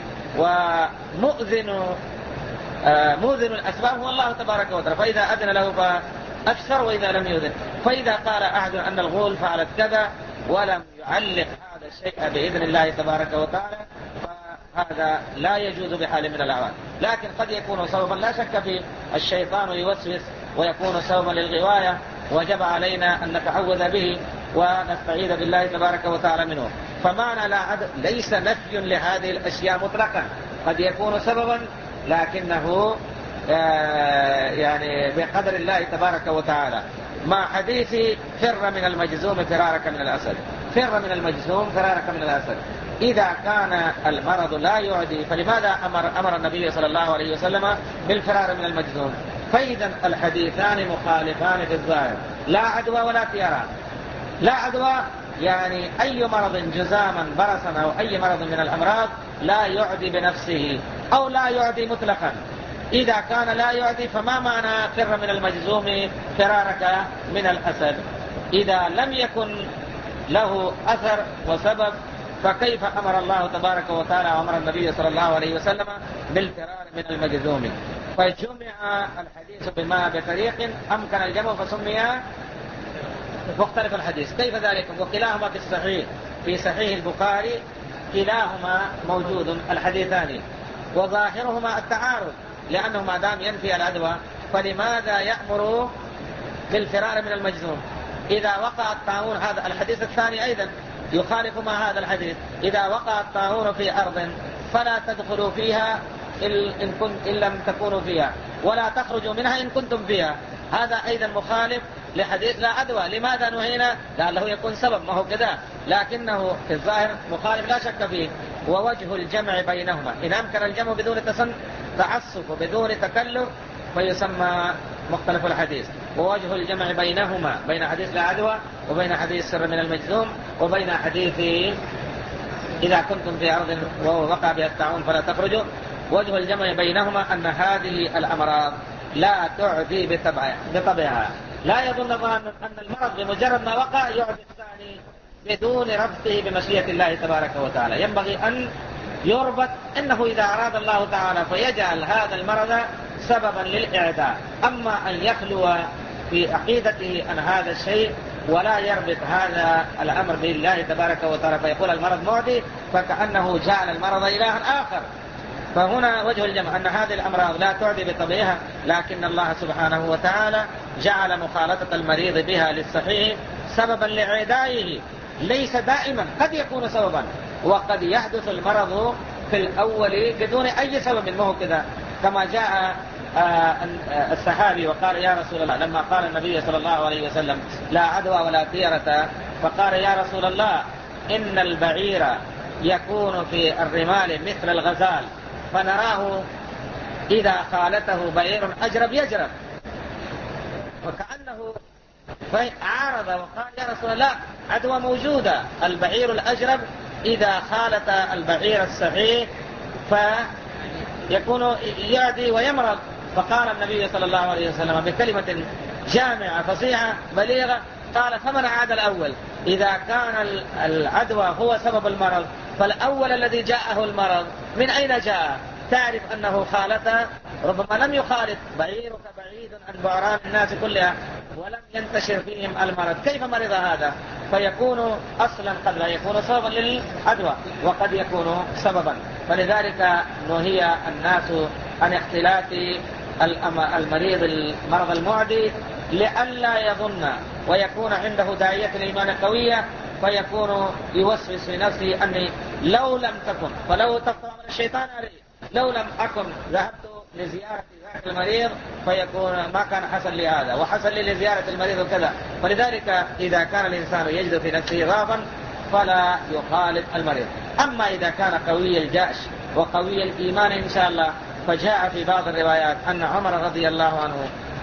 ومؤذن آه مؤذن الأسباب هو الله تبارك وتعالى، فإذا أذن له فأكثر وإذا لم يؤذن. فإذا قال أحد أن الغول فعلت كذا ولم يعلق هذا الشيء بإذن الله تبارك وتعالى فهذا لا يجوز بحال من الأحوال. لكن قد يكون سببا لا شك فيه، الشيطان يوسوس ويكون سببا للغواية، وجب علينا أن نتعوذ به ونستعيذ بالله تبارك وتعالى منه. فمعنى لا عدد ليس نفي لهذه الأشياء مطلقا، قد يكون سببا لكنه يعني بقدر الله تبارك وتعالى. مع حديث فر من المجذوم فرارك من الأسد، فر من المجذوم فرارك من الأسد. إذا كان المرض لا يعدي فلماذا أمر, أمر النبي صلى الله عليه وسلم بالفرار من المجذوم؟ فإذا الحديثان مخالفان في الظاهر، لا عدوى ولا طيران. لا عدوى يعني أي مرض جزاما برصا أو أي مرض من الأمراض لا يعدي بنفسه أو لا يعدي مطلقا. إذا كان لا يعدي فما معنى فر من المجذوم فرارك من الأسد؟ إذا لم يكن له أثر وسبب فكيف أمر الله تبارك وتعالى وأمر النبي صلى الله عليه وسلم بالفرار من المجذوم؟ فجمع الحديث بما بطريق أمكن الجمع فسمي مختلف الحديث. كيف ذلك؟ وكلاهما في الصحيح، في صحيح البخاري كلاهما موجود الحديثان، وظاهرهما التعارض، لأنه ما دام ينفي العدوى فلماذا يأمر بالفرار من المجذوم؟ إذا وقع الطاعون، هذا الحديث الثاني أيضا يخالف ما هذا الحديث، إذا وقع الطاعون في أرض فلا تدخلوا فيها إن, كنت إن لم تكونوا فيها ولا تخرجوا منها إن كنتم فيها، هذا أيضا مخالف لحديث لا عدوى. لماذا نهينا؟ لعله يكون سبب، ما هو كذا، لكنه في الظاهر مخالف لا شك فيه. ووجه الجمع بينهما إن أمكن الجمع بدون تعسف وبدون تكلف فيسمى مختلف الحديث. ووجه الجمع بينهما، بين حديث لا عدوى وبين حديث سر من المجذوم وبين حديث إذا كنتم في أرض ووقع بها الطاعون فلا تخرجوا، وجه الجمع بينهما أن هذه الأمراض لا تعدي بطبعها. لا يظن أن المرض بمجرد ما وقع يعدي يعني بدون ربطه بمشيئة الله تبارك وتعالى. ينبغي أن يربط أنه إذا أراد الله تعالى فيجعل هذا المرض سببا للإعداء. أما أن يخلو في عقيدته عن هذا الشيء ولا يربط هذا الأمر بالله تبارك وتعالى فيقول المرض معدي، فكأنه جعل المرض إلها آخر. فهنا وجه الجمع أن هذه الأمراض لا تعدي بطبيعها، لكن الله سبحانه وتعالى جعل مخالطة المريض بها للصحيح سببا لإعدائه. ليس دائما، قد يكون سببا، وقد يحدث المرض في الأول بدون أي سبب منه كذا، كما جاء الصحابي وقال يا رسول الله لما قال النبي صلى الله عليه وسلم لا عدوى ولا طيرة، فقال يا رسول الله إن البعير يكون في الرمال مثل الغزال، فنراه إذا خالته بعير أجرب يجرب، وكأنه فعارض وقال يا رسول الله عدوى موجودة، البعير الأجرب إذا خالت البعير الصحيح فيكون يعدي ويمرض. فقال النبي صلى الله عليه وسلم بكلمة جامعة فصيحة بليغة، قال فمن عاد الأول؟ إذا كان العدوى هو سبب المرض، فالأول الذي جاءه المرض من أين جاء؟ تعرف أنه خالط، ربما لم يخالط، بعيرك بعيد عن بعران الناس كلها ولم ينتشر فيهم المرض، كيف مرض هذا؟ فيكون أصلا قد لا يكون سببا للعدوى وقد يكون سببا. فلذلك نهي الناس عن اختلاط المريض المرض المعدي لئلا يظن ويكون عنده داعية الإيمان قوية فيكون يوسوس في نفسه أني لو لم تكن، فلو تفضل من الشيطان عليه، لو لم أكن ذهبت لزيارة ذاك المريض فيكون ما كان حصل لي هذا وحصل لي لزيارة المريض وكذا. فلذلك إذا كان الإنسان يجد في نفسه ضعفا فلا يخالط المريض. أما إذا كان قوي الجأش وقوي الإيمان إن شاء الله، فجاء في بعض الروايات أن عمر رضي الله عنه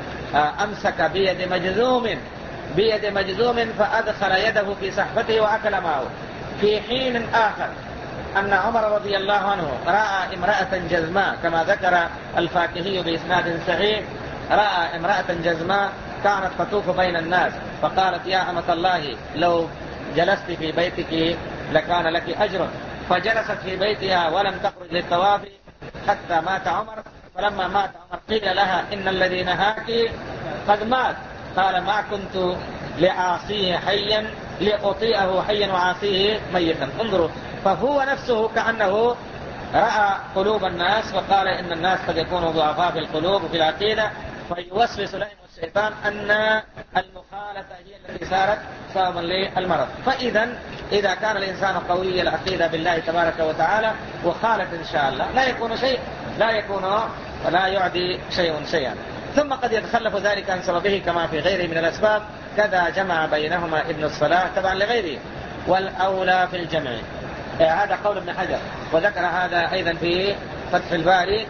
أمسك بيد مجذوم بيد مجذوم فأدخل يده في صحفته وأكل معه. في حين آخر أن عمر رضي الله عنه رأى امرأة جزماء كما ذكر الفاكهي بإسناد صحيح، رأى امرأة جزماء كانت تطوف بين الناس، فقالت يا أمة الله لو جلست في بيتك لكان لك أجر، فجلست في بيتها ولم تخرج للطواف حتى مات عمر. فلما مات عمر قيل لها إن الذي نهاك قد مات، قال ما كنت لأعصيه حيا لأطيئه حيا وعاصيه ميتا. انظروا، فهو نفسه كأنه رأى قلوب الناس وقال إن الناس قد يكونوا ضعفاء في القلوب وفي العقيدة، فيوسوس لهم الشيطان أن المخالفة هي التي صارت سببا للمرض. فإذا إذا كان الإنسان قوي العقيدة بالله تبارك وتعالى وخالف إن شاء الله لا يكون شيء لا يكون ولا يعدي شيء شيئا. ثم قد يتخلف ذلك عن سببه كما في غيره من الأسباب، كذا جمع بينهما ابن الصلاح تبعا لغيره. والأولى في الجمع، هذا قول ابن حجر وذكر هذا أيضا في فتح الباري،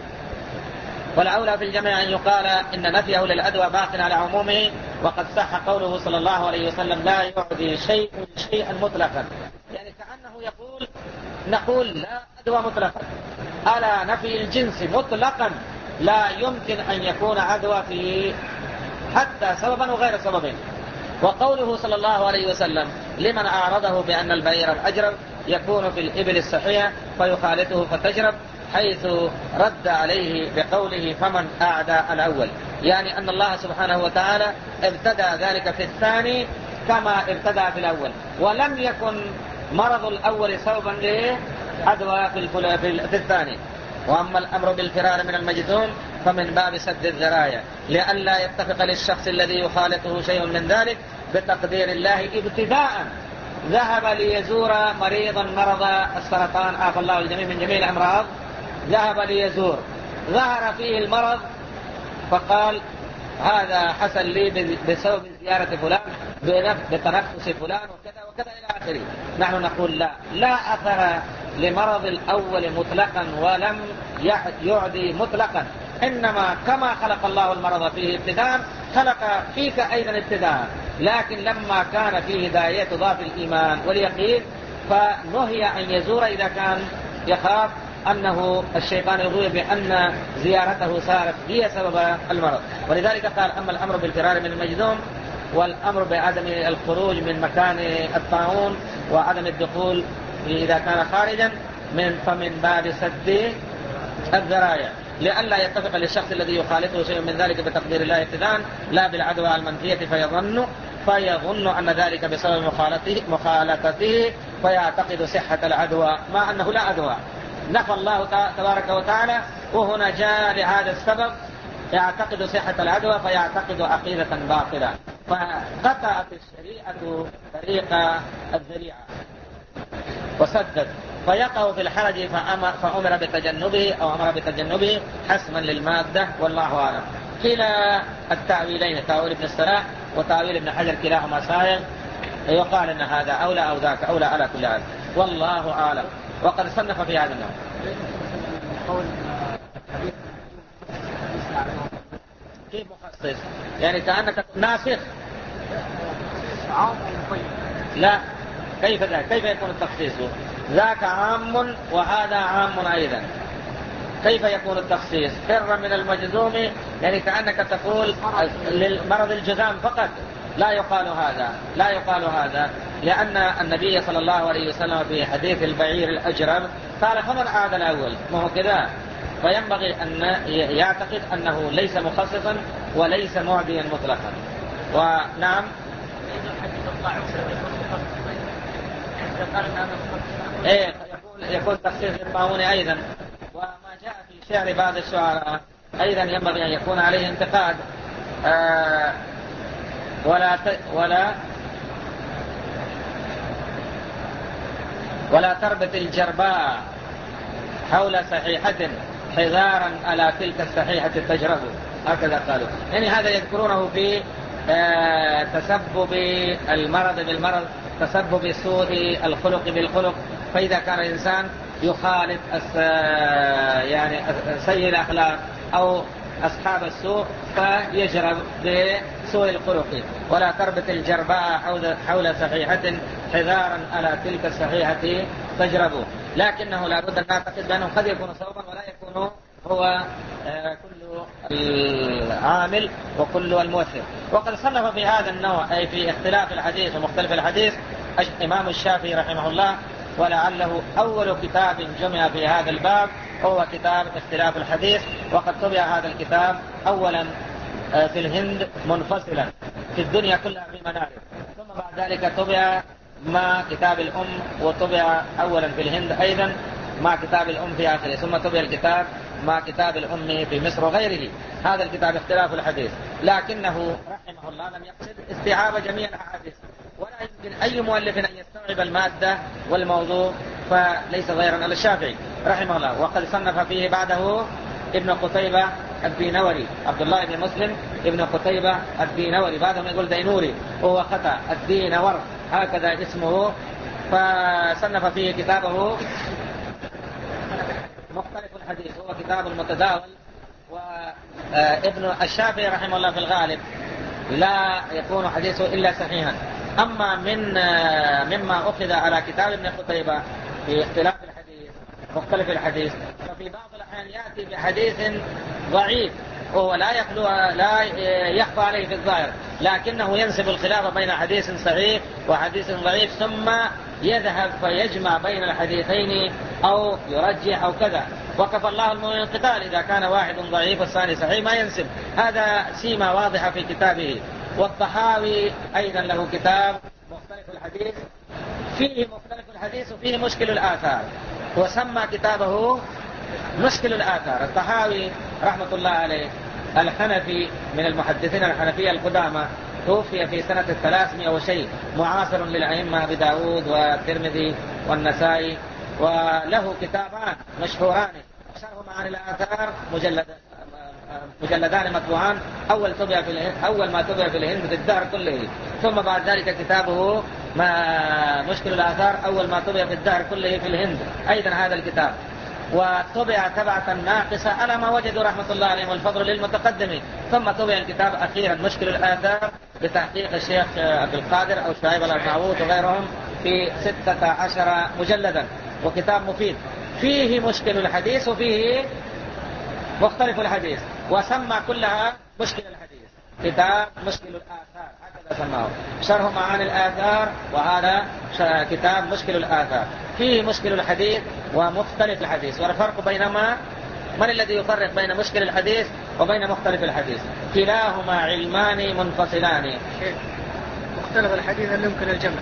والأولى في الجمع أن يقال إن نفيه للعدوى باق على عمومه، وقد صح قوله صلى الله عليه وسلم لا يعدي شيء شيئا مطلقا، يعني كأنه يقول نقول لا عدوى مطلقا على نفي الجنس مطلقا، لا يمكن أن يكون عدوى فيه حتى سببا وغير سبب. وقوله صلى الله عليه وسلم لمن أعرضه بأن البعير الأجرب يكون في الإبل الصحيحة فيخالطه فتجرب، حيث رد عليه بقوله فمن أعدى الأول، يعني أن الله سبحانه وتعالى ابتدى ذلك في الثاني كما ابتدى في الأول، ولم يكن مرض الأول سببا لعدوى في الثاني. وأما الأمر بالفرار من المجذوم فمن باب سد الذرايع لئلا يتفق للشخص الذي يخالطه شيء من ذلك بتقدير الله ابتداء. ذهب ليزور مريضا مرض السرطان عافى الله الجميع من جميع الأمراض، ذهب ليزور ظهر فيه المرض فقال هذا حصل لي بسبب زيارة فلان بتنفس فلان وكذا وكذا إلى آخره. نحن نقول لا لا أثر لمرض الأول مطلقا ولم يعدي مطلقا، إنما كما خلق الله المرض فيه ابتداء خلق فيك أيضا ابتداء، لكن لما كان فيه داعية ضعف الإيمان واليقين فنهي أن يزور إذا كان يخاف أنه الشيطان يغوي بأن زيارته صارت هي سبب المرض. ولذلك قال أما الأمر بالفرار من المجذوم والأمر بعدم الخروج من مكان الطاعون وعدم الدخول إذا كان خارجا من فمن باب سد الذرائع، لئلا يتفق للشخص الذي يخالطه شيء من ذلك بتقدير الله ابتداء لا بالعدوى المنفية فيظن فيظن أن ذلك بسبب مخالطته, مخالطته فيعتقد صحة العدوى مع أنه لا عدوى. نفى الله تبارك وتعالى وهنا جاء لهذا السبب يعتقد صحة العدوى فيعتقد عقيدة باطلة، فقطعت الشريعة طريق الذريعة وسدد فيقع في الحرج فأمر, فأمر بتجنبه أو أمر بتجنبه حسما للمادة والله أعلم. كلا التأويلين تأويل ابن السلاح وتأويل ابن حجر كلاهما سائغ، يقال أن هذا أولى أو ذاك أولى على كل حال والله أعلم. وقد صنف في هذا النوع. كيف مخصص؟ يعني كأنك ناسخ؟ لا، كيف ذاك؟ كيف يكون التخصيص؟ ذاك عام وهذا عام أيضا، كيف يكون التخصيص؟ فر من المجزوم، يعني كأنك تقول للمرض الجذام فقط، لا يقال هذا لا يقال هذا لأن النبي صلى الله عليه وسلم في حديث البعير الأجرب قال فمن عاد الأول، ما هو كذا. فينبغي أن يعتقد أنه ليس مخصصا وليس معديا مطلقا. ونعم إيه يكون تخصيص للطاعون أيضا. وما جاء في شعر بعض الشعراء أيضا ينبغي أن يكون عليه انتقاد. آه ولا ت... ولا ولا تربط الجرباء حول صحيحة حذارا على تلك الصحيحة تجرب، هكذا قالوا. يعني هذا يذكرونه في آه تسبب المرض بالمرض، تسبب سوء الخلق بالخلق. فإذا كان الإنسان يخالط يعني سيء الأخلاق أو أصحاب السوء فيجرب بسوء الخلق. ولا تربط الجرباء حول صحيحة حذارا على تلك الصحيحة تجربه. لكنه لا بد أن نعتقد بأنه قد يكون صوابا ولا يكون هو كل العامل وكل المؤثر. وقد صنف في هذا النوع أي في اختلاف الحديث ومختلف الحديث الإمام الشافعي رحمه الله، ولعله أول كتاب جمع في هذا الباب هو كتاب اختلاف الحديث. وقد طبع هذا الكتاب أولا في الهند منفصلا، في الدنيا كلها في منارب، ثم بعد ذلك طبع مع كتاب الأم، وطبع أولا في الهند أيضا مع كتاب الأم في آخره، ثم طبع الكتاب مع كتاب الأم في مصر وغيره. هذا الكتاب اختلاف الحديث، لكنه رحمه الله لم يقصد استيعاب جميع الأحاديث، ولا يمكن أي مؤلف أن يستوعب المادة والموضوع، فليس غيرا على الشافعي رحمه الله. وقد صنف فيه بعده ابن قتيبة الدينوري، عبد الله بن مسلم ابن قتيبة الدينوري، بعدهم يقول دينوري وهو خطأ الدينور هكذا اسمه. فصنف فيه كتابه مختلف الحديث، هو كتاب متداول. وابن الشافعي رحمه الله في الغالب لا يكون حديثه إلا صحيحا. أما من مما أخذ على كتاب ابن قتيبة في اختلاف الحديث مختلف الحديث، ففي بعض الأحيان يأتي بحديث ضعيف وهو لا يخلو لا يخفى عليه في الظاهر، لكنه ينسب الخلاف بين حديث صحيح وحديث ضعيف، ثم يذهب فيجمع بين الحديثين أو يرجح أو كذا. وكفى الله المؤمن القتال، إذا كان واحد ضعيف والثاني صحيح ما ينسب. هذا سيما واضحة في كتابه. والطحاوي أيضا له كتاب مختلف الحديث، فيه مختلف الحديث وفيه مشكل الآثار، وسمى كتابه مشكل الآثار. الطحاوي رحمة الله عليه الحنفي من المحدثين الحنفية القدامى، توفي في سنة الثلاثمائة وشيء، معاصر للأئمة أبي داود والترمذي والنسائي، وله كتابان مشهوران: شرح معاني الآثار مجلد مجلدان مطبوعان، أول طبع في الهند أول ما طبع في الهند في الدهر كله، ثم بعد ذلك كتابه ما مشكل الآثار أول ما طبع في الدهر كله في الهند أيضا هذا الكتاب. وطبع تبعة ناقصة على ما وجدوا رحمة الله عليهم، والفضل للمتقدمين. ثم طبع الكتاب أخيرا مشكل الآثار بتحقيق الشيخ عبد القادر أو شعيب الأرناؤوط وغيرهم في ستة عشر مجلدا، وكتاب مفيد فيه مشكل الحديث وفيه مختلف الحديث، وسمى كلها مشكل الحديث. كتاب مشكل الآثار، هكذا سماه، شرح معاني الآثار، وهذا كتاب مشكل الآثار. فيه مشكل الحديث ومختلف الحديث، والفرق بينما من الذي يفرق بين مشكل الحديث وبين مختلف الحديث؟ كلاهما علمان منفصلان. مختلف الحديث هل يمكن الجمع؟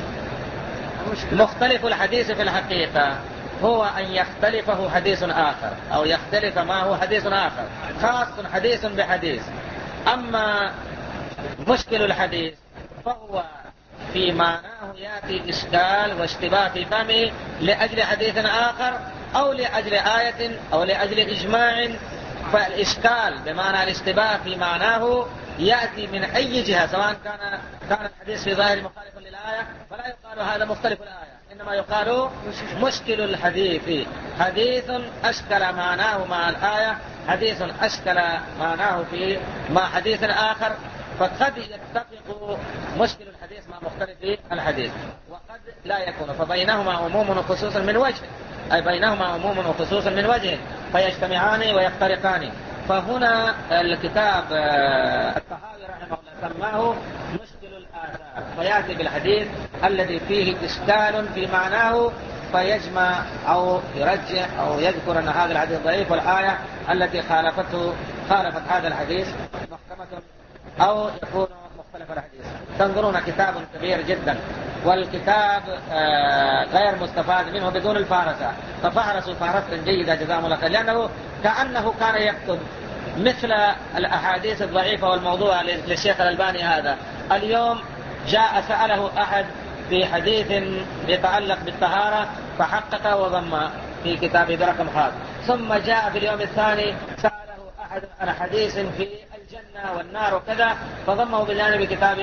مختلف الحديث في الحقيقة هو أن يختلفه حديث آخر، أو يختلف ما هو حديث آخر، خاص حديث بحديث. أما مشكل الحديث فهو في معناه يأتي إشكال واشتباه في فهمه لأجل حديث آخر، أو لأجل آية، أو لأجل إجماع. فالإشكال بمعنى الاشتباه في معناه يأتي من أي جهة، سواء كان كان الحديث في ظاهر مخالف للآية فلا يقال هذا مختلف الآية، إنما يقال مشكل الحديث، حديث أشكل معناه مع الآية، حديث أشكل معناه في مع حديث آخر. فقد يتفق مشكل الحديث مع مختلف الحديث، وقد لا يكون، فبينهما عموم وخصوص من وجه، أي بينهما عموم وخصوص من وجه فيجتمعان ويفترقان. فهنا الكتاب الطحاوي رحمه الله سماه مشكل الآثار، فيأتي بالحديث الذي فيه إشكال في معناه فيجمع أو يرجح أو يذكر أن هذا الحديث ضعيف، والآية التي خالفته خالفت هذا الحديث محكمة، أو يكون مختلف الحديث. تنظرون كتاب كبير جدا، والكتاب غير مستفاد منه بدون الفارسة، ففارسوا فارسة جيدة جزاهم الله خير، لأنه كأنه كان يكتب مثل الأحاديث الضعيفة والموضوع للشيخ الألباني. هذا اليوم جاء سأله أحد في حديث يتعلق بالطهارة فحقق وضم في كتابه برقم خاص، ثم جاء في اليوم الثاني سأله أحد عن حديث في الجنة والنار وكذا فضمه بجانب كتاب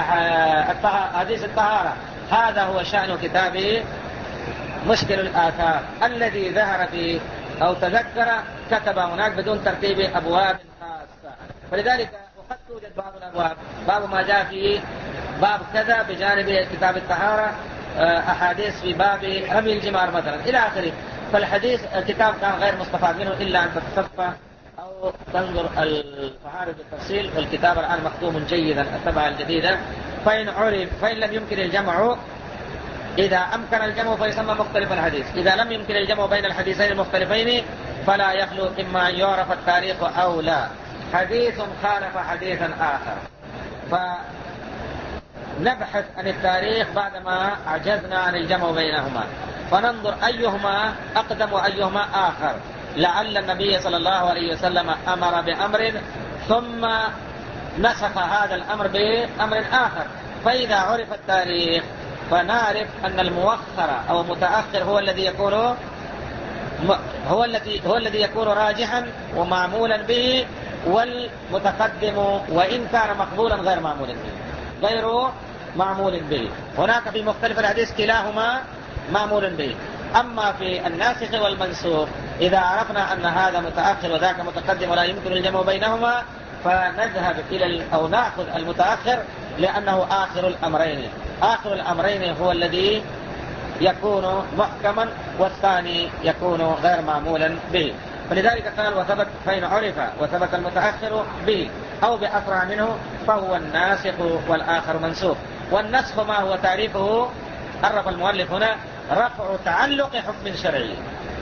حديث الطهارة. هذا هو شأن كتابه مشكل الآثار الذي ظهر فيه أو تذكر كتب هناك بدون ترتيب أبواب خاصة. فلذلك وقد توجد بعض الأبواب، باب ما جاء فيه باب كذا بجانب كتاب الطهارة، أحاديث في باب رمي الجمار مثلا إلى آخره. فالحديث الكتاب كان غير مستفاد منه إلا أن تتصفى أو تنظر الفهارس بالتفصيل. والكتاب الآن مختوم جيدا الطبعة الجديدة، فإن عرف فإن لم يمكن الجمع، إذا أمكن الجمع فيسمى مختلف الحديث، إذا لم يمكن الجمع بين الحديثين المختلفين فلا يخلو إما أن يعرف التاريخ أو لا. حديث خالف حديثا آخر، فنبحث عن التاريخ بعدما عجزنا عن الجمع بينهما، فننظر أيهما أقدم وأيهما آخر، لعل النبي صلى الله عليه وسلم أمر بأمر ثم نسخ هذا الأمر بأمر آخر. فإذا عرف التاريخ فنعرف أن المؤخر أو المتأخر هو الذي يكون هو الذي هو الذي يكون راجحا ومعمولا به، والمتقدم وإن كان مقبولا غير معمول به غير معمول به. هناك في مختلف الحديث كلاهما معمول به. أما في الناسخ والمنسوخ إذا عرفنا أن هذا متأخر وذاك متقدم ولا يمكن الجمع بينهما فنذهب إلى أو نأخذ المتأخر لأنه آخر الأمرين. آخر الأمرين هو الذي يكون محكما، والثاني يكون غير معمولا به. فلذلك قال وثبت فإن عرف وثبت المتأخر به أو بأسرع منه فهو الناسخ والآخر منسوخ. والنسخ ما هو تعريفه؟ عرف المؤلف هنا رفع تعلق حكم شرعي.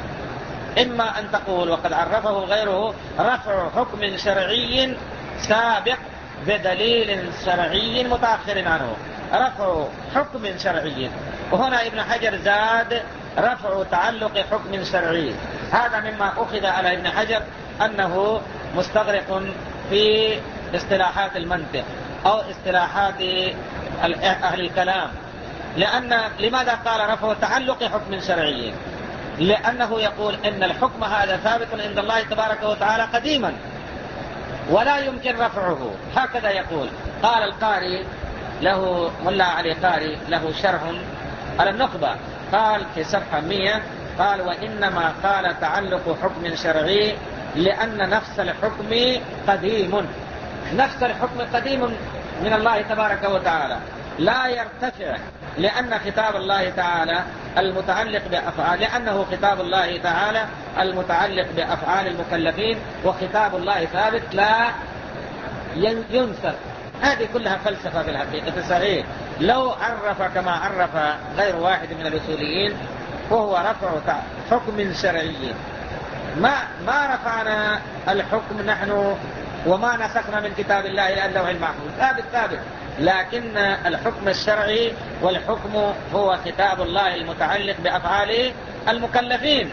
إما أن تقول وقد عرفه غيره رفع حكم شرعي سابق بدليل شرعي متأخر عنه، رفع حكم شرعي. وهنا ابن حجر زاد رفع تعلق حكم شرعي. هذا مما أخذ على ابن حجر أنه مستغرق في اصطلاحات المنطق أو اصطلاحات أهل الكلام. لأن لماذا قال رفع تعلق حكم شرعي؟ لأنه يقول إن الحكم هذا ثابت عند الله تبارك وتعالى قديما ولا يمكن رفعه، هكذا يقول. قال القاري له ملا علي قاري له شرح على النخبة، قال في صفحة مئة قال وإنما قال تعلق حكم شرعي لأن نفس الحكم قديم، نفس الحكم قديم من الله تبارك وتعالى لا يرتفع، لأن خطاب الله تعالى المتعلق بأفعال لأنه خطاب الله تعالى المتعلق بأفعال المكلفين، وخطاب الله ثابت لا ينسر هذه كلها فلسفة في الحقيقة. صحيح لو عرف كما عرف غير واحد من الأصوليين وهو رفع حكم شرعي، ما ما رفعنا الحكم نحن وما نسخنا من كتاب الله إلى اللوح المحفوظ، ثابت ثابت، لكن الحكم الشرعي والحكم هو كتاب الله المتعلق بأفعال المكلفين،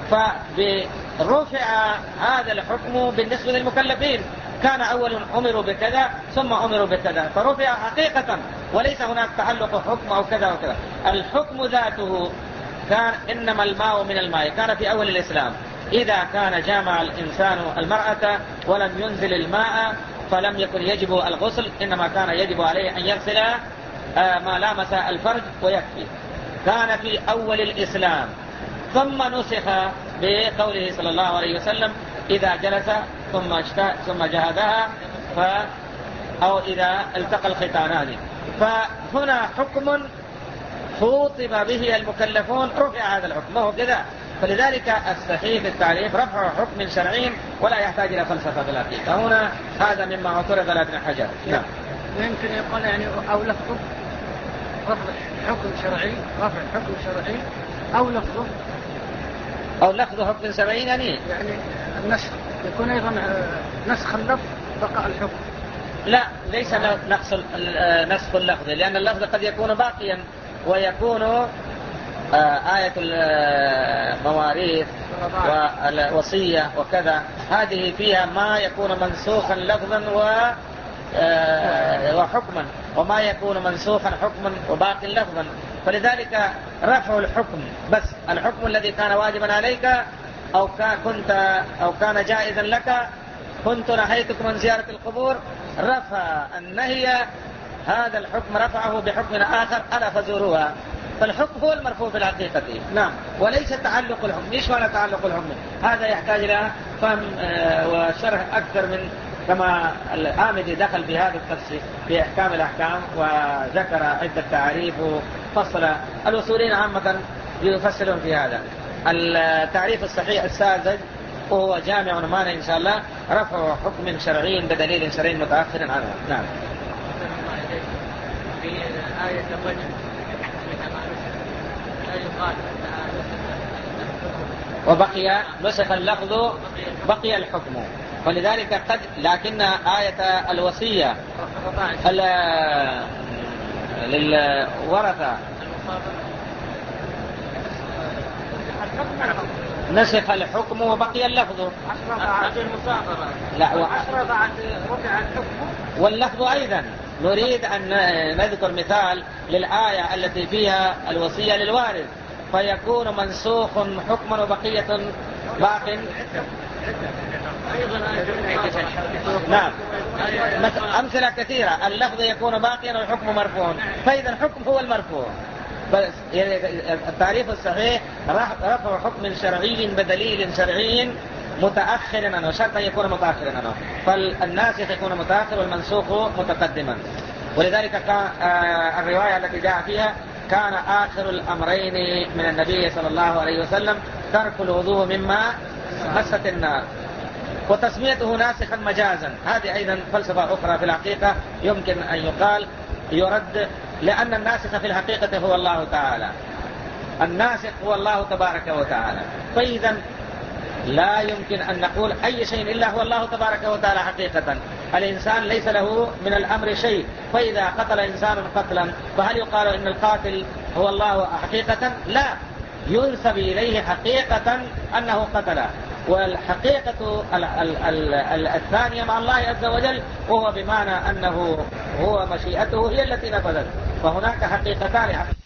فرفع هذا الحكم بالنسبة للمكلفين. كان أول أمروا بكذا ثم أمروا بكذا، فرفع حقيقة وليس هناك تعلق حكم أو كذا وكذا. الحكم ذاته كان إنما الماء من الماء، كان في أول الإسلام إذا كان جامع الإنسان المرأة ولم ينزل الماء فلم يكن يجب الغسل، إنما كان يجب عليه أن يغسل ما لامس الفرج ويكفي. كان في أول الإسلام، ثم نسخ بقوله صلى الله عليه وسلم إذا جلس ثم اشتاء ثم جهدها ف أو إذا التقى الختانان. فهنا حكم خوطب به المكلفون رفع هذا الحكم، وهو كذا. فلذلك الصحيح في التعريف رفع حكم شرعي ولا يحتاج إلى فلسفة في الحقيقة. هنا هذا مما اعترض على ابن حجر. نعم. يمكن يقول يعني أو لفظه رفع حكم شرعي، رفع حكم شرعي أو لفظه أو لفظ حكم شرعي يعني يعني النسخ يكون أيضا نسخ اللفظ بقاء الحكم. لا، ليس نسخ نسخ اللفظ، لأن اللفظ قد يكون باقيا ويكون آية المواريث والوصية وكذا، هذه فيها ما يكون منسوخا لفظا وحكما، وما يكون منسوخا حكما وباقي لفظا. فلذلك رفع الحكم بس، الحكم الذي كان واجبا عليك أو كنت أو كان جائزا لك، كنت نهيتكم عن زيارة القبور، رفع النهي هذا الحكم رفعه بحكم آخر ألا فزوروها. فالحكم هو المرفوع في الحقيقة. نعم. وليس تعلق الحكم. ايش معنى تعلق الحكم؟ هذا يحتاج إلى فهم وشرح أكثر من كما الآمدي دخل في هذا التفصيل في إحكام الأحكام وذكر عدة تعريف وفصل. الأصوليين عامة يفصلون في هذا. التعريف الصحيح الساذج وهو جامع معنى إن شاء الله رفع حكم شرعي بدليل شرعي متأخر عنه. نعم. في آية الرجل وبقي نسخ اللفظ بقي الحكم، ولذلك قد لكن آية الوصية للورثة نسخ الحكم وبقي اللفظ. لا رفع الحكم واللفظ أيضا. نريد أن نذكر مثال للآية التي فيها الوصية للوارث فيكون منسوخ حكما وبقية باق. نعم. أمثلة كثيرة، اللفظ يكون باقيا والحكم مرفوع، فإذا الحكم هو المرفوع. التعريف الصحيح رفع حكم شرعي بدليل شرعي متأخر عنه، شرط أن يكون متأخر عنه، فالناسخ يكون متأخر والمنسوخ متقدما. ولذلك كان الرواية التي جاء فيها كان آخر الأمرين من النبي صلى الله عليه وسلم ترك الوضوء مما مست النار، وتسميته ناسخا مجازا. هذه أيضا فلسفة أخرى في الحقيقة يمكن أن يقال يرد، لأن الناسخ في الحقيقة هو الله تعالى، الناسخ هو الله تبارك وتعالى. فإذا لا يمكن أن نقول أي شيء إلا هو الله تبارك وتعالى حقيقة. الإنسان ليس له من الأمر شيء، فإذا قتل إنسان قتلا فهل يقال إن القاتل هو الله حقيقة؟ لا، ينسب إليه حقيقة أنه قتل، والحقيقة الثانية مع الله عز وجل، وهو بمعنى أنه هو مشيئته هي التي نفذت. فهناك حقيقتان.